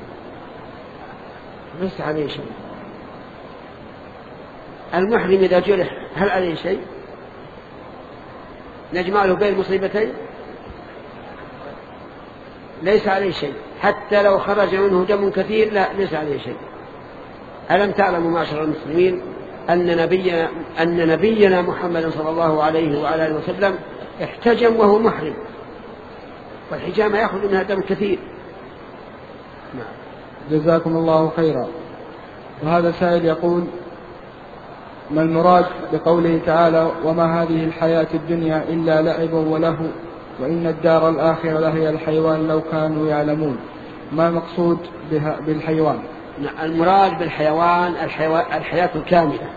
B: ليس عليه شيء. المحرم إذا جرح هل عليه شيء؟ نجمع له بين المصيبتين؟ ليس عليه شيء، حتى لو خرج منه دم كثير لا ليس عليه شيء. ألم تعلموا معشر المسلمين أن نبينا, أن نبينا محمد صلى الله عليه وعلى آله وسلم احتجم وهو محرم، والحجامة يأخذ منها دم كثير.
A: جزاكم الله خيرا. وهذا سائل يقول: ما المراد بقوله تعالى: وما هذه الحياة الدنيا إلا لعب وله وإن الدار الآخرة لهي الحيوان لو كانوا يعلمون؟ ما المقصود بالحيوان؟
B: المراد بالحيوان الحياة الكاملة،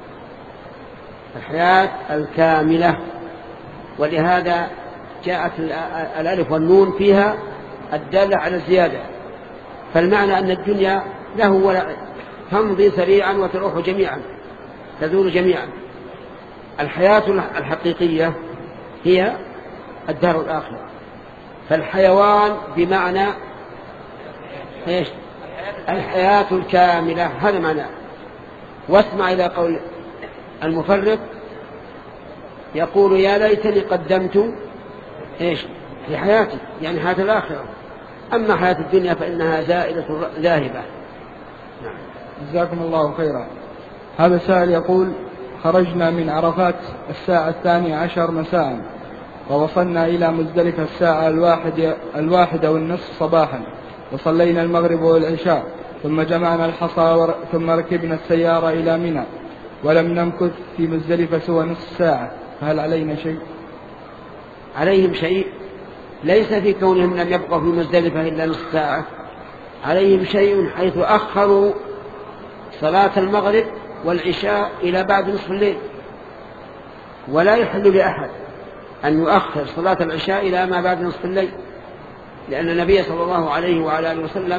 B: الحياة الكاملة، ولهذا جاءت الألف والنون فيها الدالة على الزيادة، فالمعنى أن الدنيا له ولا تمضي سريعا وتروح جميعا، تزول جميعا. الحياة الحقيقية هي الدار الآخرة، فالحيوان بمعنى إيش؟ الحياة الكاملة، هذا معناه. واسمع إلى قول المفرق يقول: يا ليتني قدمت إيش لحياتي، يعني حياة الآخرة، أما حياة الدنيا فإنها زائلة ذاهبة.
A: جزاكم الله خيرا. هذا سائل يقول: خرجنا من عرفات الساعة الثانية عشر مساء ووصلنا إلى مزدلفة الساعة الواحدة, الواحدة والنصف صباحا، وصلينا المغرب والعشاء، ثم جمعنا الحصى ثم ركبنا السيارة إلى منى، ولم نمكث في مزدلفة سوى نصف ساعة، فهل علينا شيء؟
B: عليهم شيء، ليس في كونهم لم يبقوا في مزدلفة إلا نصف ساعة، عليهم شيء حيث أخروا صلاة المغرب والعشاء إلى بعد نصف الليل، ولا يحل لأحد أن يؤخر صلاة العشاء إلى ما بعد نصف الليل، لأن النبي صلى الله عليه وعلى آله وسلم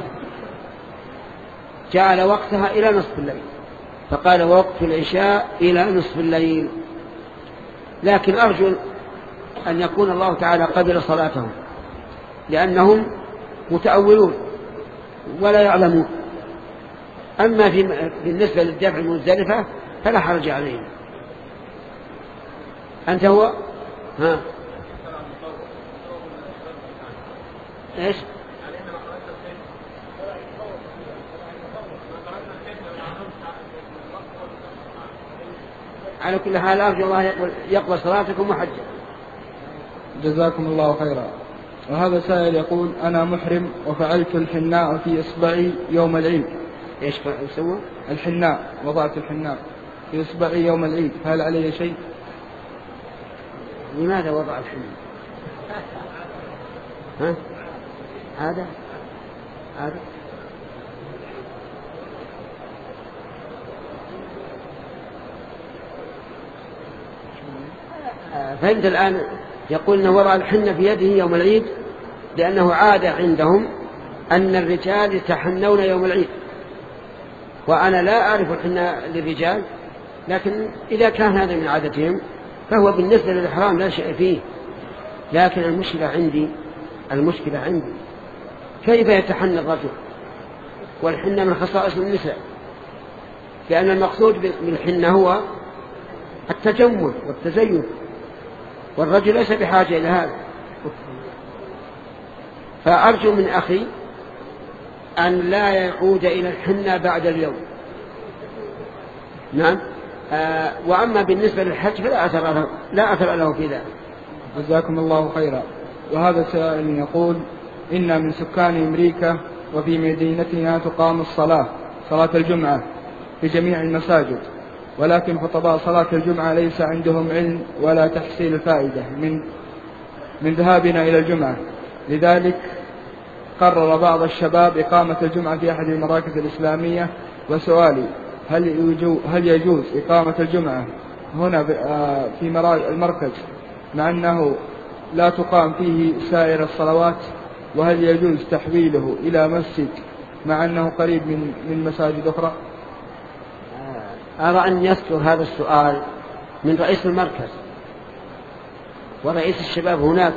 B: جعل وقتها إلى نصف الليل، فقال: وقت العشاء إلى نصف الليل. لكن أرجو أن يكون الله تعالى قبل صلاتهم، لأنهم متأولون ولا يعلمون. أما في بالنسبة للدفع المزدلفة فلا حرج عليهم. أنت هو ها إيش؟ على كل حال أرجو الله يقبل صلاتكم وحجة.
A: جزاكم الله خيرا. وهذا سائل يقول: أنا محرم وفعلت الحناء في إصبعي يوم العيد.
B: إيش سوى؟
A: الحناء، وضعت الحناء في إصبعي يوم العيد، فهل علي شيء؟
B: لماذا وضع الحناء؟ ها؟ هذا هذا فهمت الآن. يقول أنه وضع الحنة في يده يوم العيد لأنه عادة عندهم أن الرجال يتحنون يوم العيد، وأنا لا أعرف الحنة للرجال، لكن إذا كان هذا من عادتهم فهو بالنسبة للإحرام لا شيء فيه. لكن المشكلة عندي المشكلة عندي كيف يتحنى الرجل، والحنة من خصائص النساء، لأن المقصود بالحنة هو التجمل والتزين، والرجل ليس بحاجة إلى هذا. فأرجو من أخي أن لا يعود إلى الحنة بعد اليوم. نعم. آه وأما بالنسبة للحج فلا أثر له, لا أثر له في ذلك.
A: جزاكم الله خيرا. وهذا سائل يقول: إن من سكان أمريكا وفي مدينتنا تقام الصلاة صلاة الجمعة في جميع المساجد، ولكن خطباء صلاة الجمعة ليس عندهم علم ولا تحصيل الفائدة من من ذهابنا إلى الجمعة. لذلك قرر بعض الشباب إقامة الجمعة في أحد المراكز الإسلامية. وسؤالي: هل هل يجوز إقامة الجمعة هنا في المركز مع أنه لا تقام فيه سائر الصلوات؟ وهل يجوز تحويله إلى مسجد مع أنه قريب من من مساجد أخرى؟
B: أرى أن يذكر هذا السؤال من رئيس المركز ورئيس الشباب هناك،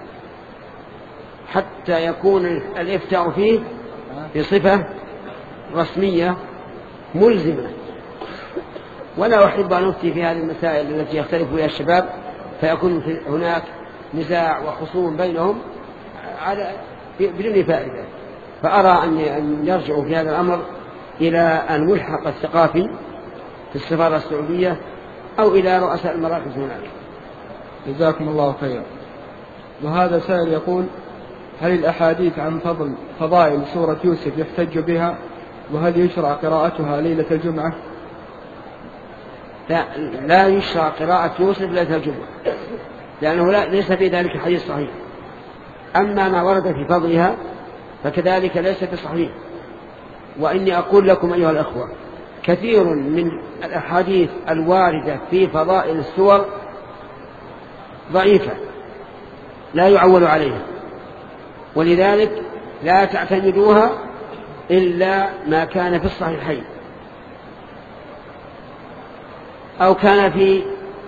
B: حتى يكون الإفتاء فيه بصفة رسمية ملزمة. ولا أحب أن أفتي في هذه المسائل التي يختلف فيها الشباب فيكون هناك نزاع وخصوم بينهم على بدون فائدة. فأرى أن يرجعوا في هذا الأمر إلى الملحق الثقافي في السفارة السعودية أو إلى رؤساء المراكز هناك.
A: جزاكم الله خيرا. وهذا سائل يقول: هل الأحاديث عن فضل فضائل سورة يوسف يحتج بها؟ وهل يشرع قراءتها ليلة الجمعة؟
B: لا, لا يشرع قراءة يوسف ليلة الجمعة، لأنه لا ليس في ذلك حديث صحيح. أما ما ورد في فضلها فكذلك ليس بصحيح. وإني أقول لكم أيها الأخوة، كثير من الأحاديث الواردة في فضائل السور ضعيفة لا يعول عليها، ولذلك لا تعتمدوها إلا ما كان في الصحيحين أو كان في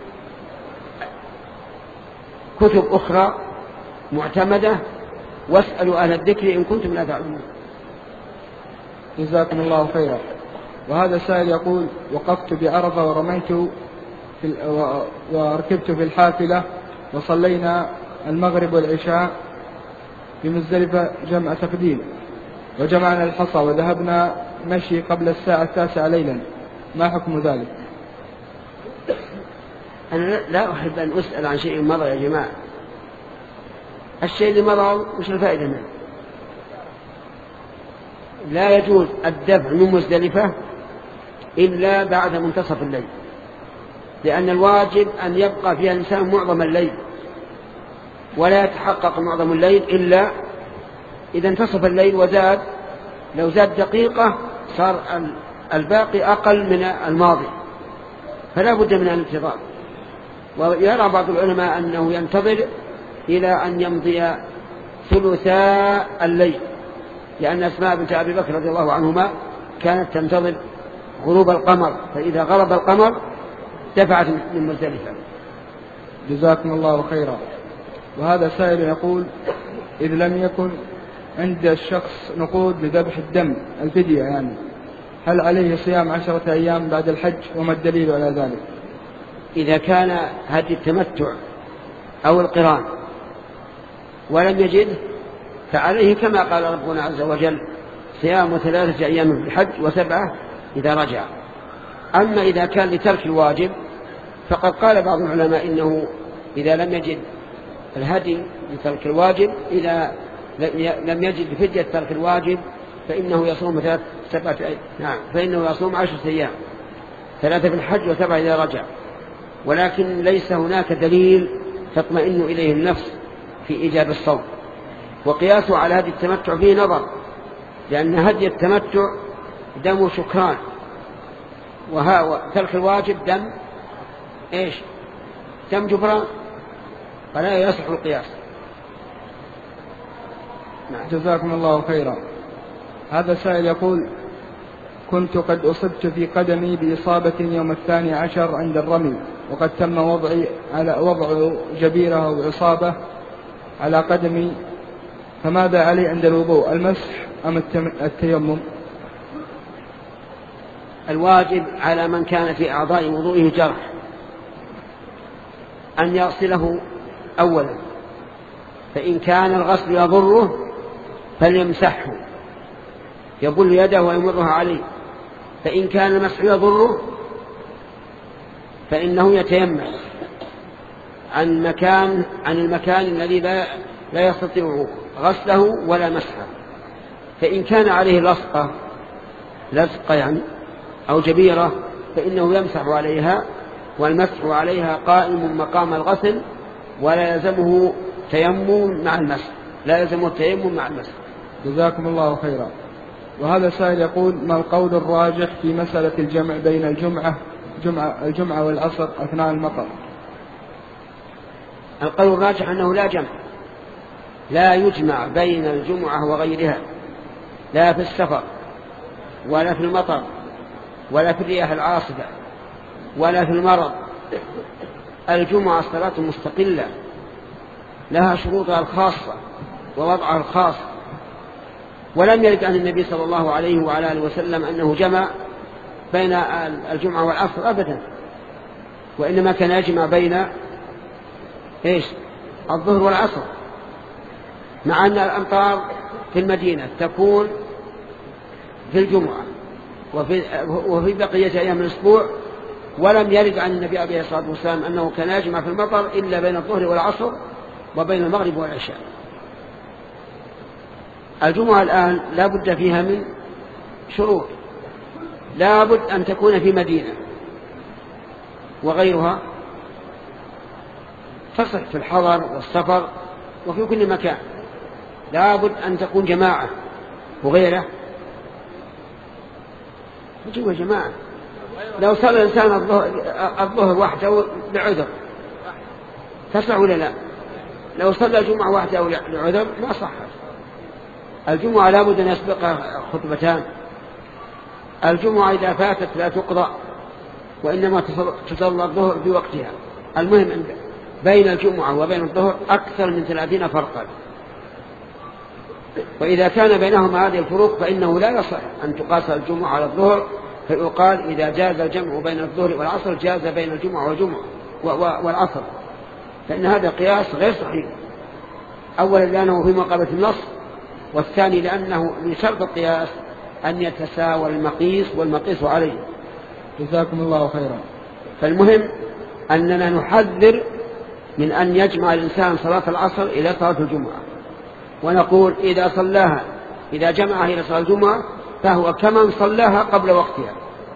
B: كتب أخرى معتمدة، واسألوا أهل الذكر إن كنتم لا تعلمون.
A: جزاكم الله خيرا. وهذا سائل يقول: وقفت بعرفة ورميت في وركبت في الحافلة وصلينا المغرب والعشاء في مزدلفة جمع تقديم، وجمعنا الحصى وذهبنا مشي قبل الساعة التاسعة ليلا، ما حكم ذلك؟
B: أنا لا أحب أن أسأل عن شيء مضى يا جماعة. الشيء اللي مضى وش الفائدة منه؟ لا يجوز الدفع من مزدلفة إلا بعد منتصف الليل، لأن الواجب أن يبقى فيها الإنسان معظم الليل، ولا يتحقق معظم الليل إلا إذا انتصف الليل وزاد. لو زاد دقيقة صار الباقي أقل من الماضي، فلا بد من الانتظار. ويرى بعض العلماء أنه ينتظر إلى أن يمضي ثلثاء الليل، لأن أسماء بنت أبي بكر رضي الله عنهما كانت تنتظر غروب القمر، فإذا غرب القمر دفعت من مزدلفة.
A: جزاكم الله خيرا. وهذا سائل يقول: إذ لم يكن عند الشخص نقود لذبح الدم الفدية يعني، هل عليه صيام عشرة أيام بعد الحج؟ وما الدليل على ذلك؟
B: إذا كان هدي التمتع أو القران ولم يجد فعليه كما قال ربنا عز وجل: صيام ثلاثة أيام في الحج وسبعة إذا رجع. أما إذا كان لترك الواجب فقد قال بعض العلماء إنه إذا لم يجد الهدي لترك الواجب، إذا لم يجد فدية ترك الواجب فإنه يصوم ثلاث سبعة أيام. نعم، فإنه يصوم عشرة أيام، ثلاثة في الحج وسبعة إذا رجع. ولكن ليس هناك دليل تطمئن إليه النفس في إيجاب الصوم. وقياسه على هدي التمتع فيه نظر، لأن هدي التمتع دم شكران، وترك الواجب دم إيش؟ دم جبران، فلا يصح القياس.
A: جزاكم الله خيرا. هذا سائل يقول: كنت قد أصبت في قدمي بإصابة يوم الثاني عشر عند الرمي، وقد تم وضعي على وضع جبيرة أو عصابة على قدمي، فماذا علي عند الوضوء، المسح أم التيمم؟
B: الواجب على من كان في أعضاء وضوئه جرح أن يغسله أولا، فإن كان الغسل يضره فليمسحه، يبل يده ويمرها عليه. فإن كان المسح يضره فإنه يتيمم عن مكان عن المكان الذي لا لا يستطيع غسله ولا مسحه. فإن كان عليه لصقة لصقة يعني أو جبيرة فإنه يمسح عليها، والمسح عليها قائم مقام الغسل، ولا يلزمه تيمم مع المسح، لا يلزمه التيمم مع المسح.
A: جزاكم الله خيرا. وهذا سائل يقول: ما القول الراجح في مسألة الجمع بين الجمعة جمعة الجمعة والعصر أثناء المطر؟
B: القول الراجح أنه لا جمع، لا يجمع بين الجمعة وغيرها، لا في السفر ولا في المطر ولا في الرياح العاصفة ولا في المرض. الجمعة صلاة مستقلة لها شروطها الخاصة ووضعها الخاص، ولم يرد عن النبي صلى الله عليه وعلى آله وسلم أنه جمع بين الجمعة والعصر أبدا، وإنما كان يجمع بين إيش؟ الظهر والعصر، مع أن الأمطار في المدينة تكون في الجمعة وفي, وفي بقية أيام الأسبوع، ولم يرد عن النبي عليه الصلاة والسلام أنه كان يجمع في المطر إلا بين الظهر والعصر وبين المغرب والعشاء. الجمعة الآن لا بد فيها من شروط، لا بد أن تكون في مدينة، وغيرها تصح في الحضر والسفر وفي كل مكان. لا بد أن تكون جماعة، وغيره يجوا جماعة. لو صلى الإنسان الظهر وحده لعذر تصح ولا لا؟ لو صلى الجمعة وحده لعذر ما صح. الجمعة لا بد أن يسبقها خطبتان. الجمعة إذا فاتت لا تقضى، وإنما تصلى الظهر في وقتها. المهم أن بين الجمعة وبين الظهر أكثر من ثلاثين فرقا، وإذا كان بينهما هذه الفروق فإنه لا يصح أن تقاس الجمعة على الظهر، فيقال إذا جاز الجمع بين الظهر والعصر جاز بين الجمعة والجمعة والعصر، فإن هذا قياس غير صحيح. أولا لأنه في مقابلة النص، والثاني لأنه من شرط القياس أن يتساوى المقيس والمقيس عليه.
A: جزاكم الله خيرا.
B: فالمهم أننا نحذر من أن يجمع الإنسان صلاة العصر إلى صلاة الجمعة، ونقول إذا صلاها إذا جمعها إلى صلاة الجمعة فهو كمن صلاها قبل وقتها.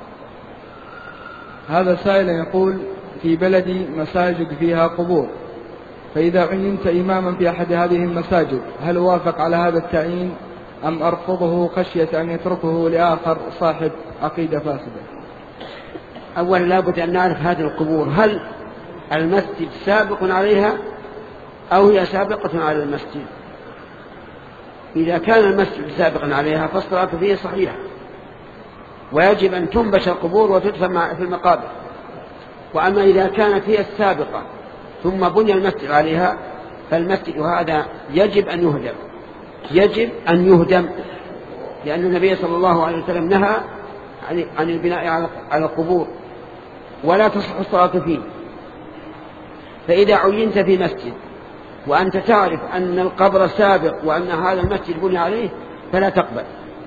A: هذا سائل يقول: في بلدي مساجد فيها قبور، فإذا عينت إماما في أحد هذه المساجد هل وافق على هذا التعيين أم أرفضه خشية أن يتركه لآخر صاحب عقيدة فاسدة؟
B: أولا لا بد أن نعرف هذه القبور هل المسجد سابق عليها أو هي سابقة على المسجد. إذا كان المسجد سابقا عليها فالصلاة فيه صحيحة، ويجب أن تنبش القبور وتدفن في المقابر. وأما إذا كانت هي السابقة ثم بني المسجد عليها فالمسجد هذا يجب أن يهدم، يجب أن يهدم، لأن النبي صلى الله عليه وسلم نهى عن البناء على القبور ولا تصح الصلاة فيه. فإذا عينت في مسجد وأنت تعرف أن القبر سابق وأن هذا المسجد بني عليه فلا تقبل،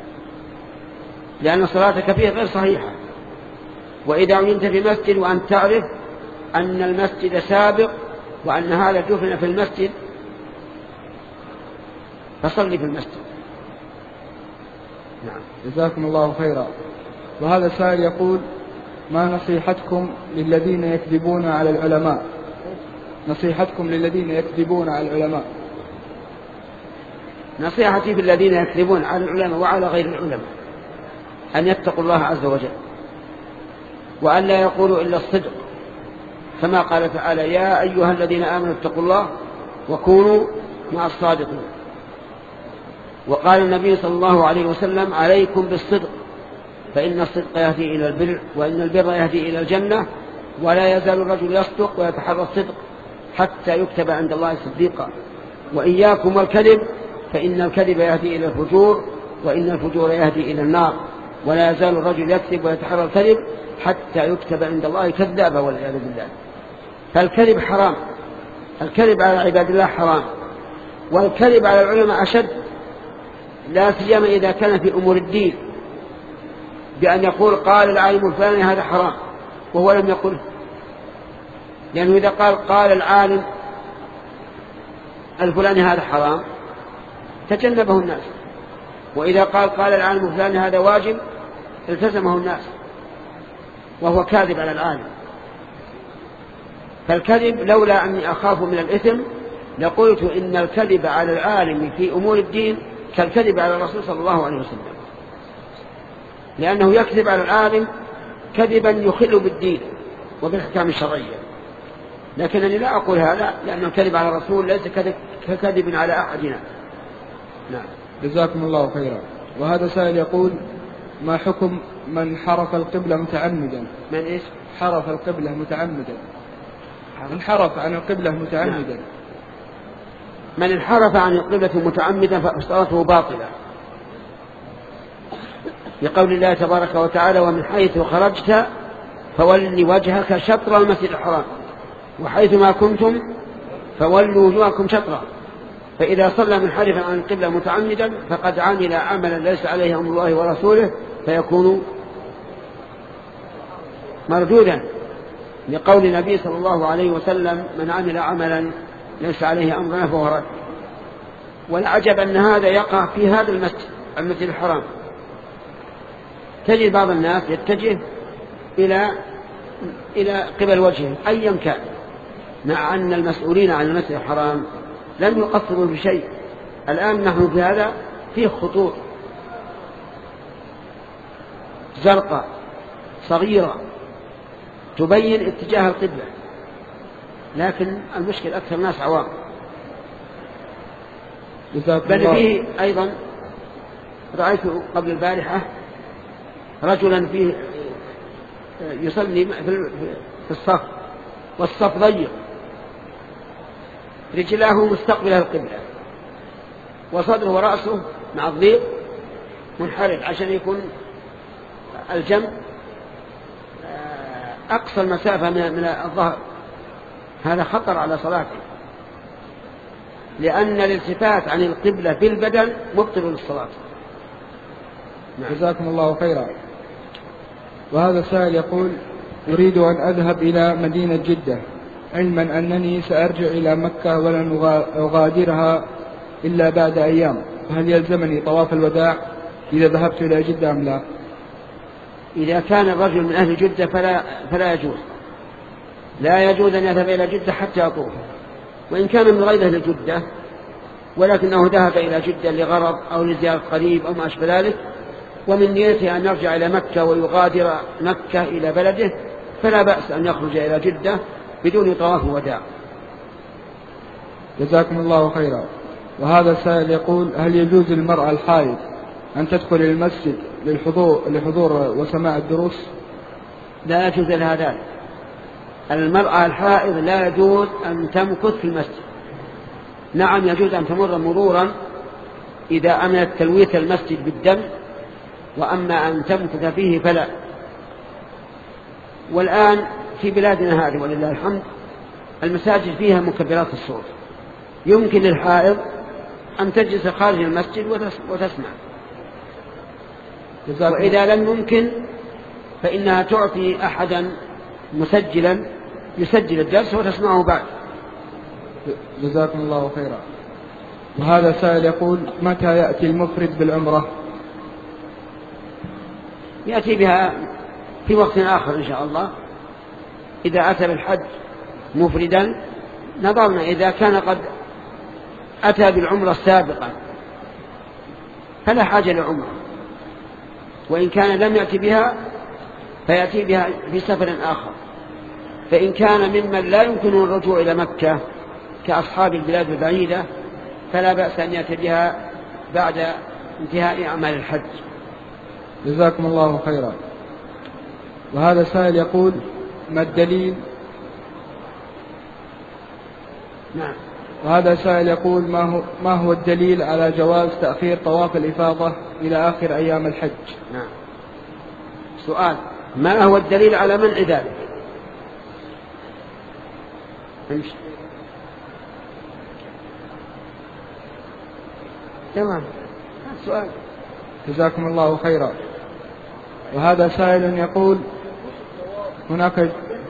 B: لأن صلاتك فيه غير صحيحة. وإذا عينت في مسجد وأنت تعرف أن المسجد سابق وأن هذا دفن في المسجد فصلي في المسجد.
A: نعم. جزاكم الله خيرا. وهذا سائل يقول: ما نصيحتكم للذين يكذبون على العلماء؟ نصيحتكم للذين يكذبون على العلماء.
B: نصيحتي بالذين يكذبون على العلماء وعلى غير العلماء أن يتقوا الله عز وجل، وأن لا يقولوا إلا الصدق، كما قال تعالى: يا أيها الذين آمنوا اتقوا الله وكونوا مع الصادقين. وقال النبي صلى الله عليه وسلم: عليكم بالصدق فإن الصدق يهدي إلى البر، وإن البر يهدي إلى الجنة، ولا يزال الرجل يصدق ويتحرى الصدق حتى يكتب عند الله صديقا. وإياكم والكذب فإن الكذب يهدي إلى الفجور وإن الفجور يهدي إلى النار. ولا يزال الرجل يكذب ويتحرى الكذب حتى يكتب عند الله كذابا والعياذ بالله. فالكذب حرام، الكذب على عباد الله حرام، والكذب على العلماء أشد، لا سيما إذا كان في أمور الدين، بأن يقول قال العالم الفلاني هذا حرام وهو لم يقله. لأنه إذا قال قال العالم الفلاني هذا حرام تجنبه الناس، وإذا قال قال العالم الفلاني هذا واجب التزمه الناس، وهو كاذب على العالم. فالكذب لولا أني أخاف من الإثم لقلت إن الكذب على العالم في أمور الدين كالكذب على الرسول صلى الله عليه وسلم، لأنه يكذب على العالم كذبا يخل بالدين وبالحكام الشرعية. لكنني لا أقول هذا، لأن الكذب على الرسول ليس ككذب على أحدنا.
A: نعم. جزاكم الله خيرا. وهذا سائل يقول ما حكم من حرف القبلة متعمدا؟
B: من إيش؟
A: حرف القبلة متعمدا، انحرف عن القبلة متعمدا.
B: من انحرف عن القبلة متعمدا فصلاته باطلة، بقول الله تبارك وتعالى ومن حيث خرجت فول وجهك شطر المسجد الحرام وحيث ما كنتم فولوا وجوهكم شطرا. فإذا صلى منحرفا عن القبلة متعمدا فقد عمل عملا ليس عليه أمر الله ورسوله فيكون مردودا، لقول النبي صلى الله عليه وسلم من عمل عملا ليس عليه أمرنا فهو رد. والعجب أن هذا يقع في هذا المسجد المسجد الحرام. تجد بعض الناس يتجه إلى إلى قبل وجهه أيا كان، مع أن المسؤولين عن المسجد الحرام لم يقصروا بشيء. الآن نحن في هذا فيه خطوط زرقاء صغيرة تبين اتجاه القبلة، لكن المشكلة أكثر الناس عوام. بل فيه أيضا رأيت قبل البارحة رجلا فيه يصلي في الصف والصف ضيق، رجلاه مستقبلة القبلة وصدره ورأسه مع الضيق منحرف عشان يكون الجنب أقصى المسافة من الظهر. هذا خطر على صلاته، لأن الالتفات عن القبلة بالبدن مبطل للصلاة.
A: جزاكم الله خيرا. وهذا سائل يقول أريد أن أذهب إلى مدينة جدة علما أنني سأرجع إلى مكة ولن أغادرها إلا بعد أيام، فهل يلزمني طواف الوداع إذا ذهبت إلى جدة أم لا؟
B: إذا كان الرجل من أهل جدة فلا, فلا يجوز لا يجوز أن يذهب إلى جدة حتى يطوف. وإن كان من غير أهل جدة ولكنه ذهب إلى جدة لغرض أو لزيارة قريب أو ما أشبه ذلك، ومن نيته أن يرجع إلى مكة ويغادر مكة إلى بلده، فلا بأس أن يخرج إلى جدة بدون طواف وداع.
A: جزاكم الله خيرا. وهذا السائل يقول هل يجوز للمرأة الحائض أن تدخل المسجد للحضور لحضور وسماع الدروس؟
B: لا يجوز لها ذلك. المرأة الحائض لا يجوز أن تمكث في المسجد. نعم يجوز أن تمر مرورا إذا أمنت تلويث المسجد بالدم، وأما أن تمكث فيه فلا. والآن في بلادنا هذه ولله الحمد المساجد فيها مكبرات الصوت، يمكن للحائض أن تجلس خارج المسجد وتسمع. وإذا لم يمكن فإنها تعطي أحدا مسجلا يسجل الدرس وتسمعه بعد.
A: جزاكم الله خيرا. وهذا سائل يقول متى يأتي المفرد بالعمرة؟
B: يأتي بها في وقت آخر إن شاء الله. إذا أتى بالحج مفردا نظرنا، إذا كان قد أتى بالعمرة سابقا فلا حاجة لعمرة، وإن كان لم يأتي بها فيأتي بها في سفر آخر. فإن كان ممن لا يمكن الرجوع إلى مكة كأصحاب البلاد البعيدة فلا بأس أن يأتي بها بعد انتهاء أعمال الحج.
A: جزاكم الله خيرا. وهذا سائل يقول ما الدليل؟
B: نعم.
A: وهذا سائل يقول ما هو, ما هو الدليل على جواز تأخير طواف الإفاضة إلى آخر أيام الحج؟
B: نعم. سؤال: ما هو الدليل على منع ذلك؟ امشي. تمام. سؤال.
A: جزاكم الله خيرا. وهذا سائل يقول هناك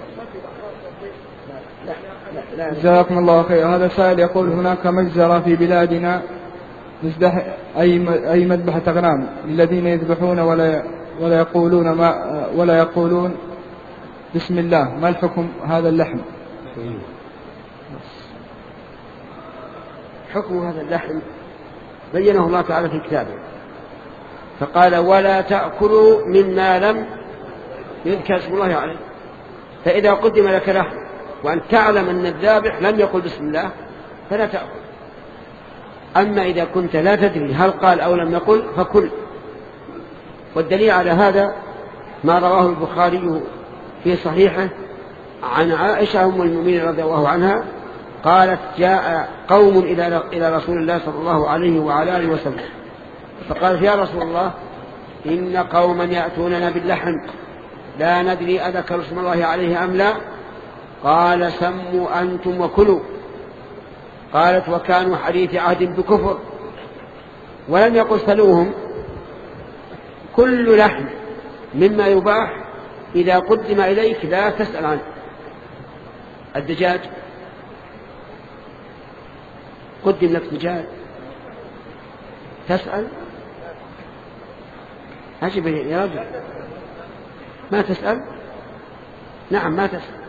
A: جزاكم الله خيرا. هذا سائل يقول هناك مجزرة في بلادنا مزدح أي أي مذبحة أغنام للذين يذبحون ولا ولا يقولون ما ولا يقولون بسم الله، ما الحكم هذا اللحم؟
B: حكم هذا اللحم بينه الله تعالى في كتابه، فقال: ولا تأكلوا مما لم يذكر اسم الله عليه. فإذا قدم لك لحم وأن تعلم أن الذابح لم يقل بسم الله فلا تأكل. أما إذا كنت لا تدري هل قال أو لم يقل فكل. والدليل على هذا ما رواه البخاري في صحيحه عن عائشة أم المؤمنين رضي الله عنها قالت: جاء قوم إلى رسول الله صلى الله عليه وعلى آله وسلم فقالت: يا رسول الله، إن قوما يأتوننا باللحم لا ندري أذكر اسم الله عليه أم لا؟ قال: سموا أنتم وكلوا. قالت: وكانوا حديث عهد بكفر. ولم يقل سلوهم. كل لحم مما يباح إذا قدم إليك لا تسأل عنه. الدجاج قدم لك دجاج تسأل؟ عجب يا رجل، ما تسأل؟ نعم ما تسأل.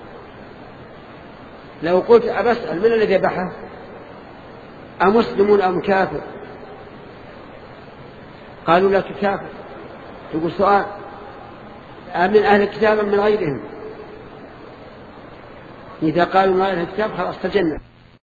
B: لو قلت أبسأل من الذي ذبحه أمسلم أم كافر؟ قالوا لك كافر. تقول سؤال: أمن أهل الكتاب من غيرهم؟ إذا قالوا من أهل الكتاب خلاص تجنب.